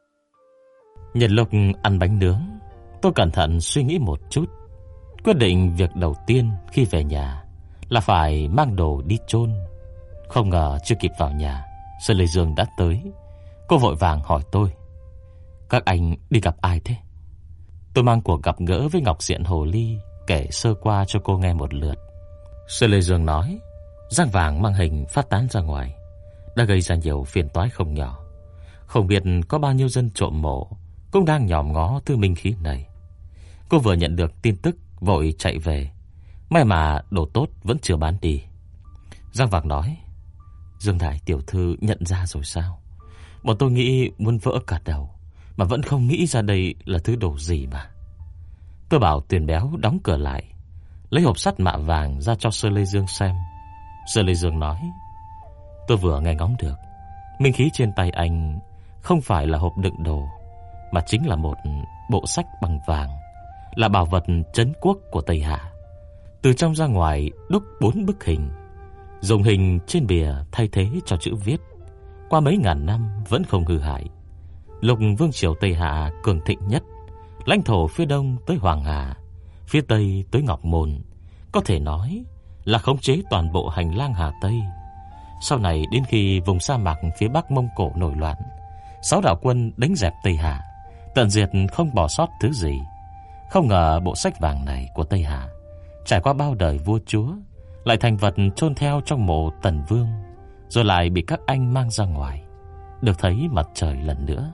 Nhân lúc ăn bánh nướng, tôi cẩn thận suy nghĩ một chút. Quyết định việc đầu tiên khi về nhà là phải mang đồ đi chôn. Không ngờ chưa kịp vào nhà, Sơn Lê Dương đã tới. Cô vội vàng hỏi tôi, các anh đi gặp ai thế? Tôi mang cuộc gặp gỡ với Ngọc Diện Hồ Ly kể sơ qua cho cô nghe một lượt. Sơn Lê Dương nói, răng vàng mang hình phát tán ra ngoài đã gây ra nhiều phiền toái không nhỏ. Không biết có bao nhiêu dân trộm mộ cũng đang nhòm ngó thứ minh khí này. Cô vừa nhận được tin tức vội chạy về. May mà đồ tốt vẫn chưa bán đi. Giang Vàng nói, Dương đại tiểu thư nhận ra rồi sao? Bọn tôi nghĩ muốn vỡ cả đầu mà vẫn không nghĩ ra đây là thứ đồ gì mà. Tôi bảo Tuyền Béo đóng cửa lại, lấy hộp sắt mạ vàng ra cho Sơ Lê Dương xem. Sơ Lê Dương nói, tôi vừa nghe ngóng được, minh khí trên tay anh không phải là hộp đựng đồ, mà chính là một bộ sách bằng vàng, là bảo vật trấn quốc của Tây Hạ. Từ trong ra ngoài đúc 4 bức hình, dùng hình trên bìa thay thế cho chữ viết. Qua mấy ngàn năm vẫn không hư hại. Lục vương triều Tây Hạ cường thịnh nhất, lãnh thổ phía đông tới Hoàng Hà, phía tây tới Ngọc Môn, có thể nói là khống chế toàn bộ hành lang Hà Tây. Sau này đến khi vùng sa mạc phía bắc Mông Cổ nổi loạn, 6 đạo quân đánh dẹp Tây Hạ, tận diệt không bỏ sót thứ gì. Không ngờ bộ sách vàng này của Tây Hạ trải qua bao đời vua chúa, lại thành vật chôn theo trong mộ Tần Vương, rồi lại bị các anh mang ra ngoài, được thấy mặt trời lần nữa.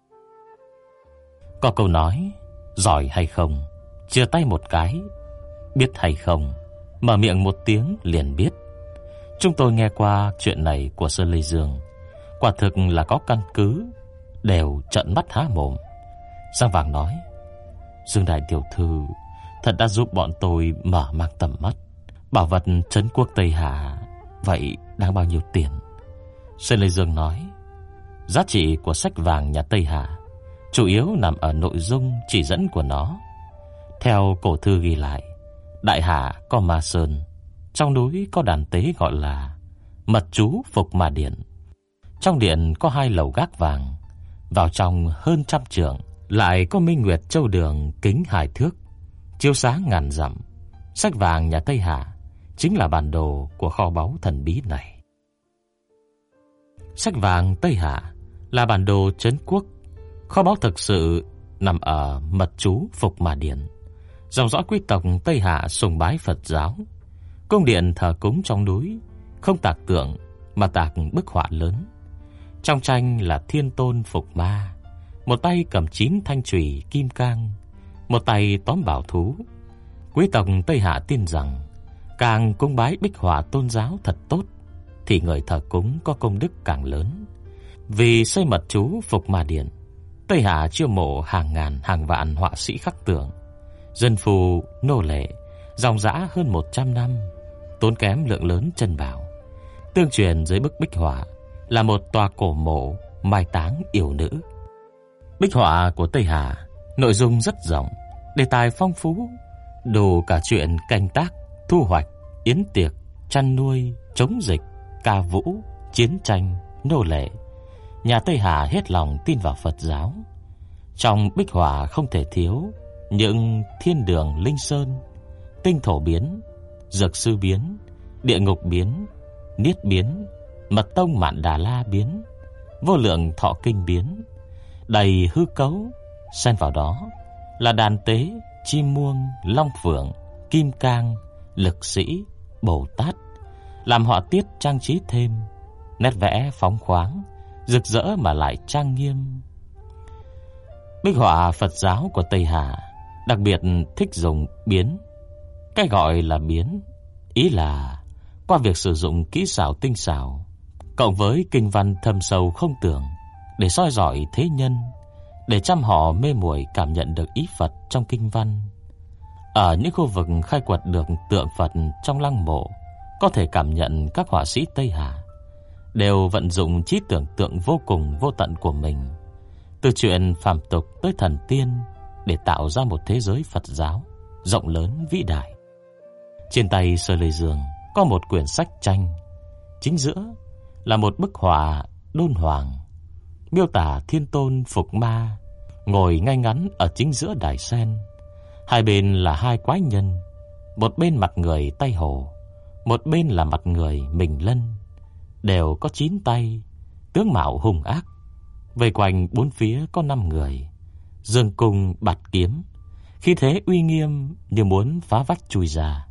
Có câu nói, giỏi hay không, chia tay một cái, biết hay không, mở miệng một tiếng liền biết. Chúng tôi nghe qua chuyện này của Sơn Lê Dương, quả thực là có căn cứ, đều trợn mắt há mồm. Giang Vàng nói, Dương đại tiểu thư thật đã giúp bọn tôi mở mang tầm mắt. Bảo vật trấn quốc Tây Hạ vậy đáng bao nhiêu tiền? Sơn Lê Dương nói, giá trị của sách vàng nhà Tây Hạ chủ yếu nằm ở nội dung chỉ dẫn của nó. Theo cổ thư ghi lại, Đại Hạ có Ma Sơn, trong núi có đàn tế gọi là Mật Chú Phục Ma Điện. Trong điện có 2 lầu gác vàng, vào trong hơn 100 trượng lại có Minh Nguyệt Châu Đường kính 2 thước, chiếu sáng ngàn dặm. Sách vàng nhà Tây Hạ chính là bản đồ của kho báu thần bí này. Sách vàng Tây Hạ là bản đồ trấn quốc. Kho báu thực sự nằm ở Mật Chú Phục Ma Điện. Dòng dõi quý tộc Tây Hạ sùng bái Phật giáo. Cung điện thờ cúng trong núi không tạc tượng mà tạc bức họa lớn. Trong tranh là Thiên Tôn phục ma, một tay cầm 9 thanh chùy kim cang, một tay tóm bảo thú. Quý tộc Tây Hạ tin rằng càng cúng bái bích họa tôn giáo thật tốt thì người thờ cúng có công đức càng lớn. Vì xây Mật Chú Phục Ma Điện, Tây Hạ chiêu mộ hàng ngàn hàng vạn họa sĩ khắc tượng, dân phù nô lệ, dòng dã hơn 100 năm, tốn kém lượng lớn chân bảo. Tương truyền dưới bức bích họa là một tòa cổ mộ mai táng yêu nữ. Bích họa của Tây Hạ nội dung rất rộng, đề tài phong phú, đủ cả chuyện canh tác, thu hoạch, yến tiệc, chăn nuôi, chống dịch, ca vũ, chiến tranh, nô lệ. Nhà Tây Hạ hết lòng tin vào Phật giáo. Trong bích họa không thể thiếu những thiên đường linh sơn, tinh thổ biến, dược sư biến, địa ngục biến, niết biến, mật tông Mạn Đà La biến, vô lượng thọ kinh biến, đầy hư cấu. Xen vào đó là đàn tế, chim muông, long phượng, kim cang, lực sĩ, Bồ Tát, làm họa tiết trang trí thêm, nét vẽ phóng khoáng, rực rỡ mà lại trang nghiêm. Bích họa Phật giáo của Tây Hà đặc biệt thích dùng biến. Cái gọi là biến, ý là qua việc sử dụng kỹ xảo tinh xảo cộng với kinh văn thâm sâu không tưởng để soi rọi thế nhân, để trăm họ mê muội cảm nhận được ý Phật trong kinh văn. Ở những khu vực khai quật được tượng Phật trong lăng mộ, có thể cảm nhận các họa sĩ Tây Hà đều vận dụng trí tưởng tượng vô cùng vô tận của mình, từ chuyện phàm tục tới thần tiên, để tạo ra một thế giới Phật giáo rộng lớn vĩ đại. Trên tay Sở Lê Dương có một quyển sách tranh, chính giữa là một bức họa đôn hoàng, miêu tả Thiên Tôn phục ma ngồi ngay ngắn ở chính giữa đài sen. Hai bên là hai quái nhân, một bên mặt người tay hổ, một bên là mặt người mình lân, đều có 9 tay, tướng mạo hung ác. Vây quanh bốn phía có 5 người, dương cung bạt kiếm, khí thế uy nghiêm như muốn phá vách chui ra.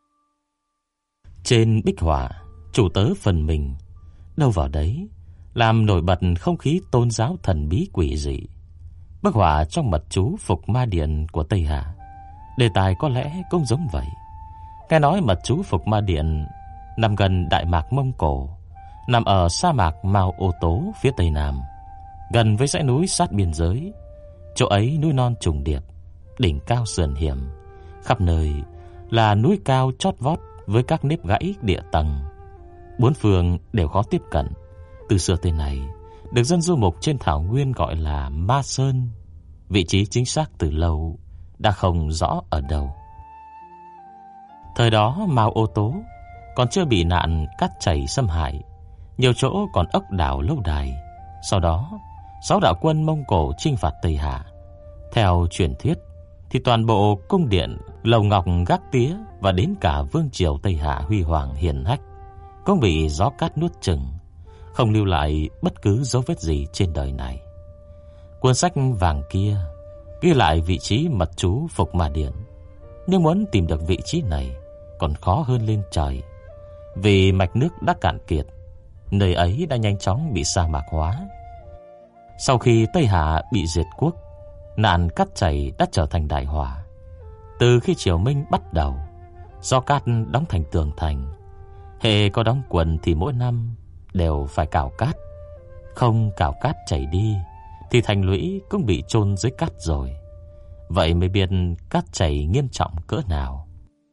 Trên bích họa, chủ tớ phần mình đâu vào đấy, làm nổi bật không khí tôn giáo thần bí quỷ dị. Bức họa trong mật chú Phục Ma Điện của Tây Hà, đề tài có lẽ cũng giống vậy. Nghe nói mật chú Phục Ma Điện nằm gần Đại Mạc Mông Cổ, nằm ở sa mạc Mao Ô Tố phía tây nam, gần với dãy núi sát biên giới. Chỗ ấy núi non trùng điệp, đỉnh cao sườn hiểm, khắp nơi là núi cao chót vót với các nếp gãy địa tầng, bốn phương đều khó tiếp cận. Từ xưa tới nay được dân du mục trên thảo nguyên gọi là Ma Sơn. Vị trí chính xác từ lâu đã không rõ ở đâu. Thời đó Mao Ô Tố còn chưa bị nạn cát chảy xâm hại, nhiều chỗ còn ốc đảo lâu đài. Sau đó 6 đạo quân Mông Cổ chinh phạt Tây Hà. Theo truyền thuyết thì toàn bộ cung điện, lầu ngọc gác tía và đến cả vương triều Tây Hà huy hoàng hiển hách cũng bị gió cát nuốt chửng, không lưu lại bất cứ dấu vết gì trên đời này. Cuốn sách vàng kia ghi lại vị trí mật chú Phục Ma Điện, nhưng muốn tìm được vị trí này còn khó hơn lên trời. Vì mạch nước đã cạn kiệt, nơi ấy đã nhanh chóng bị sa mạc hóa. Sau khi Tây Hà bị diệt quốc, nạn cát chảy đã trở thành đại họa. Từ khi triều Minh bắt đầu, do cát đóng thành tường thành, hễ có đóng quần thì mỗi năm đều phải cào cát. Không cào cát chảy đi thì thành lũy cũng bị chôn dưới cát rồi. Vậy mới biết cát chảy nghiêm trọng cỡ nào.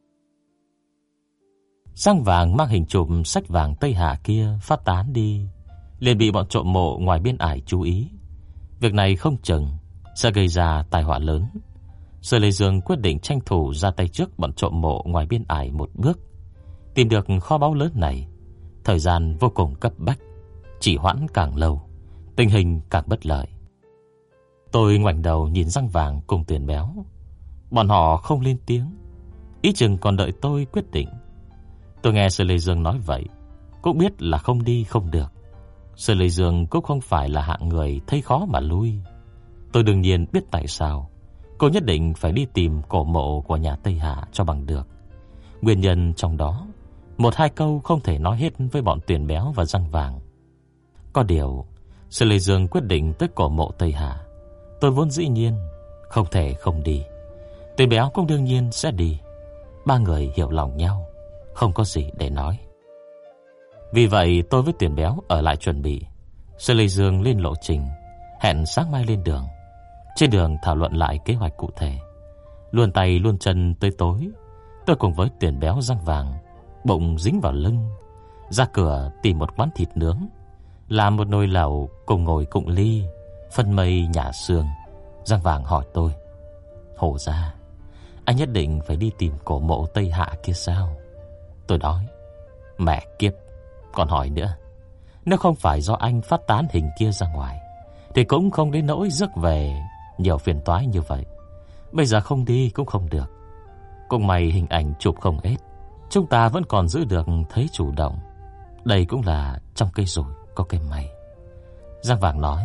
Giang vàng mang hình chụp sách vàng Tây Hà kia phát tán đi, liền bị bọn trộm mộ ngoài biên ải chú ý. Việc này không chừng sẽ gây ra tai họa lớn. Sở Lê Dương quyết định tranh thủ ra tay trước bọn trộm mộ ngoài biên ải một bước. Tìm được kho báu lớn này, thời gian vô cùng cấp bách, chỉ hoãn càng lâu, tình hình càng bất lợi. Tôi ngoảnh đầu nhìn Giang vàng cùng Tuyền Béo. Bọn họ không lên tiếng, ý chừng còn đợi tôi quyết định. Tôi nghe Sở Lê Dương nói vậy, cũng biết là không đi không được. Sở Lê Dương cũng không phải là hạng người thấy khó mà lui. Tôi đương nhiên biết tại sao cô nhất định phải đi tìm cổ mộ của nhà Tây Hà cho bằng được. Nguyên nhân trong đó, 1-2 câu không thể nói hết với bọn Tuyền Béo và Giang vàng. Có điều, Sở Lê Dương quyết định tới cổ mộ Tây Hà, tôi vốn dĩ nhiên không thể không đi. Tuyền Béo cũng đương nhiên sẽ đi. 3 người hiểu lòng nhau, không có gì để nói. Vì vậy tôi với Tuyền Béo ở lại chuẩn bị. Sở Lê Dương lên lộ trình, hẹn sáng mai lên đường. Trên đường thảo luận lại kế hoạch cụ thể. Luồn tay luồn chân tới tối, tôi cùng với Tuyền Béo Giang vàng, bụng dính vào lưng, ra cửa tìm một quán thịt nướng, làm một nồi lẩu cùng ngồi cụng ly, phân mây nhả sương. Giang vàng hỏi tôi: Hổ ra, anh nhất định phải đi tìm cổ mộ Tây Hạ kia sao? Tôi nói: Mẹ kiếp, còn hỏi nữa. Nếu không phải do anh phát tán hình kia ra ngoài thì cũng không đến nỗi rước về nhiều phiền toái như vậy. Bây giờ không đi cũng không được. Cũng may hình ảnh chụp không hết, chúng ta vẫn còn giữ được thấy chủ động. Đây cũng là trong cây rủi có cây may. Giang vàng nói: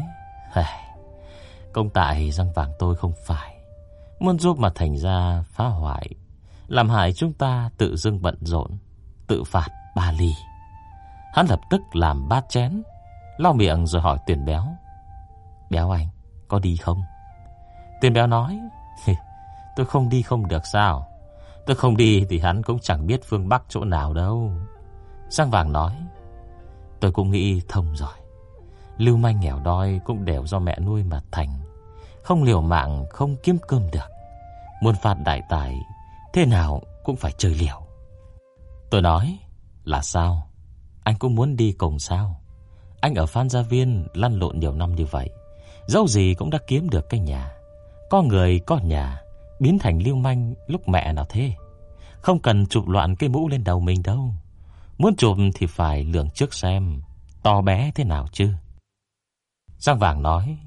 Công tại Giang vàng tôi không phải muốn giúp mà thành ra phá hoại, làm hại chúng ta tự dưng bận rộn, tự phạt 3 ly. Hắn lập tức làm 3 chén, lau miệng rồi hỏi Tuyền Béo: Béo anh, có đi không? Tên béo nói: Tôi không đi không được sao? Tôi không đi thì hắn cũng chẳng biết phương Bắc chỗ nào đâu. Răng vàng nói: Tôi cũng nghĩ thông rồi. Lưu manh nghèo đói cũng đều do mẹ nuôi mà thành. Không liều mạng không kiếm cơm được. Muốn phát đại tài thế nào cũng phải chơi liều. Tôi nói: Là sao? Anh cũng muốn đi cùng sao? Anh ở Phan Gia Viên lăn lộn nhiều năm như vậy, dẫu gì cũng đã kiếm được cái nhà. Có người có nhà biến thành lưu manh lúc mẹ nào thế? Không cần chụp loạn cái mũ lên đầu mình đâu. Muốn chụp thì phải lường trước xem to bé thế nào chứ. Răng vàng nói: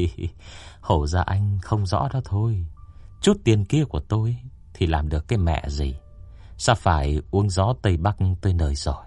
Hổ ra anh không rõ đó thôi. Chút tiền kia của tôi thì làm được cái mẹ gì? Sao phải uống gió Tây Bắc tới nơi rồi.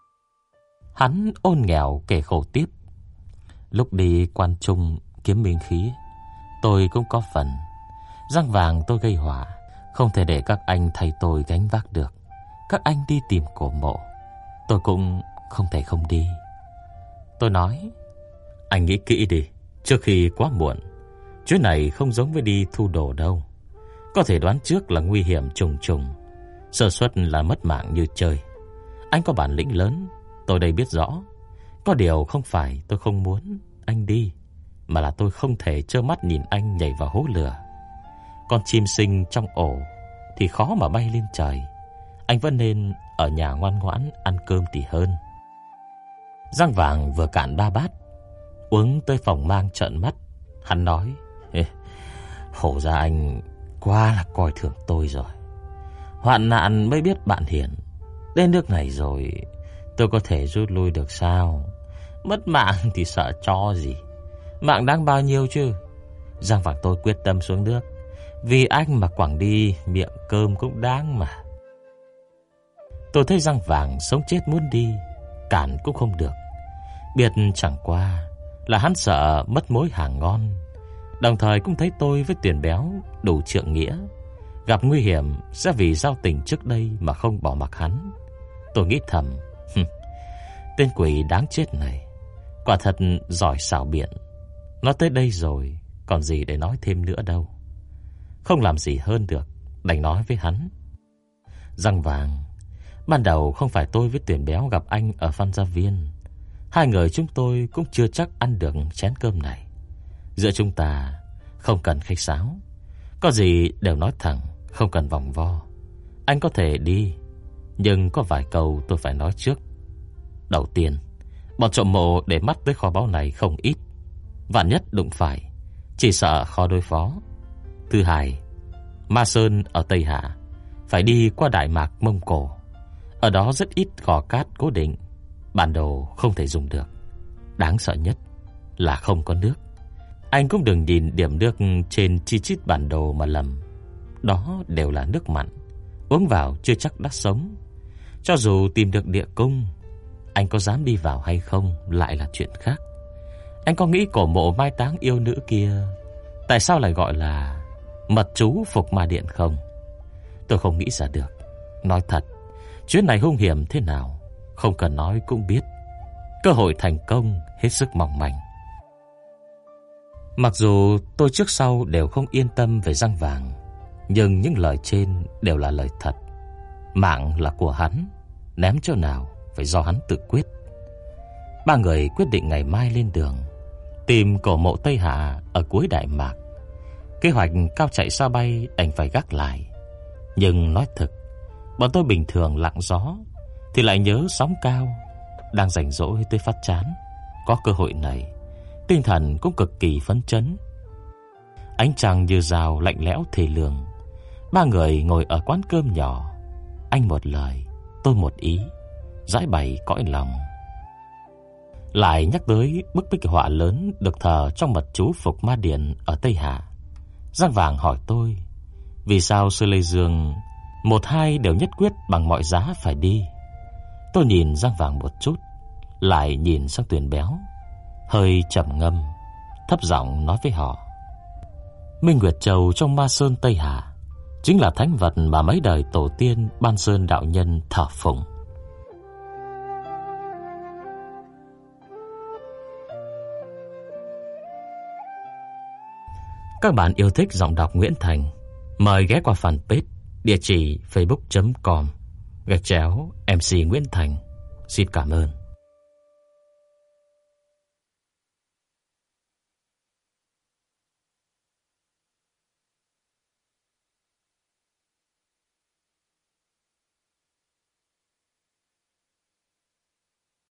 Hắn ôn nghèo kể khổ tiếp: Lúc đi quan trung kiếm minh khí, tôi cũng có phần. Răng vàng tôi gây họa, không thể để các anh thay tôi gánh vác được. Các anh đi tìm cổ mộ, tôi cũng không thể không đi. Tôi nói: Anh nghĩ kỹ đi, trước khi quá muộn. Chuyến này không giống với đi thu đồ đâu. Có thể đoán trước là nguy hiểm trùng trùng, sơ suất là mất mạng như chơi. Anh có bản lĩnh lớn, tôi đây biết rõ. Có điều không phải tôi không muốn anh đi, mà là tôi không thể trơ mắt nhìn anh nhảy vào hố lửa. Con chim sinh trong ổ thì khó mà bay lên trời. Anh vẫn nên ở nhà ngoan ngoãn ăn cơm thì hơn. Răng vàng vừa cạn 3 bát, uống tới phòng mang trợn mắt. Hắn nói: Hổ ra anh quá là coi thường tôi rồi. Hoạn nạn mới biết bạn hiền. Đến nước này rồi, tôi có thể rút lui được sao? Mất mạng thì sợ cho gì. Mạng đáng bao nhiêu chứ? Răng vàng tôi quyết tâm xuống nước. Vì anh mà quẳng đi miệng cơm cũng đáng mà. Tôi thấy răng vàng sống chết muốn đi, cản cũng không được. Biệt chẳng qua là hắn sợ mất mối hàng ngon. Đồng thời cũng thấy tôi với Tuyền béo đủ trượng nghĩa, gặp nguy hiểm sẽ vì giao tình trước đây mà không bỏ mặc hắn. Tôi nghĩ thầm: Tên quỷ đáng chết này quả thật giỏi xảo biện. Nó tới đây rồi, còn gì để nói thêm nữa đâu. Không làm gì hơn được, đành nói với hắn: Răng vàng, ban đầu không phải tôi với Tuyền béo gặp anh ở Phan Gia Viên. Hai người chúng tôi cũng chưa chắc ăn được chén cơm này. Giữa chúng ta không cần khách sáo, có gì đều nói thẳng, không cần vòng vo. Anh có thể đi, nhưng có vài câu tôi phải nói trước. Đầu tiên, bọn trộm mộ để mắt tới kho báu này không ít. Vạn nhất đụng phải, chỉ sợ khó đối phó. Thứ hai, Ma Sơn ở Tây Hạ phải đi qua Đại Mạc Mông Cổ. Ở đó rất ít gò cát cố định, bản đồ không thể dùng được. Đáng sợ nhất là không có nước. Anh cũng đừng nhìn điểm nước trên chi chít bản đồ mà lầm. Đó đều là nước mặn, uống vào chưa chắc đã sống. Cho dù tìm được địa cung, anh có dám đi vào hay không lại là chuyện khác. Anh có nghĩ cổ mộ mai táng yêu nữ kia tại sao lại gọi là mật chú Phục Ma Điện không? Tôi không nghĩ ra được. Nói thật, chuyến này hung hiểm thế nào không cần nói cũng biết. Cơ hội thành công hết sức mỏng manh. Mặc dù tôi trước sau đều không yên tâm về răng vàng, nhưng những lời trên đều là lời thật. Mạng là của hắn, ném chỗ nào phải do hắn tự quyết. Ba người quyết định ngày mai lên đường tìm cổ mộ Tây Hạ ở cuối Đại Mạc. Kế hoạch cao chạy xa bay đành phải gác lại. Nhưng nói thực, bọn tôi bình thường lặng gió thì lại nhớ sóng cao. Đang rảnh rỗi tới phát chán, có cơ hội này, tinh thần cũng cực kỳ phấn chấn. Ánh trăng như rào lạnh lẽo thề lường. Ba người ngồi ở quán cơm nhỏ, anh một lời, tôi một ý, giải bày cõi lòng. Lại nhắc tới bức bích họa lớn được thờ trong mật chú Phục Ma Điện ở Tây Hạ. Răng vàng hỏi tôi, vì sao Sư Lê Dương một hai đều nhất quyết bằng mọi giá phải đi. Tôi nhìn răng vàng một chút, lại nhìn sang Tuyền béo, hơi trầm ngâm, thấp giọng nói với họ: Minh Nguyệt Châu trong Ma Sơn Tây Hạ chính là thánh vật mà mấy đời tổ tiên Ban Sơn đạo nhân thờ phụng. các bạn yêu thích giọng đọc Nguyễn Thành, mời ghé qua fanpage địa chỉ facebook.com/MC Nguyễn Thành. Xin cảm ơn.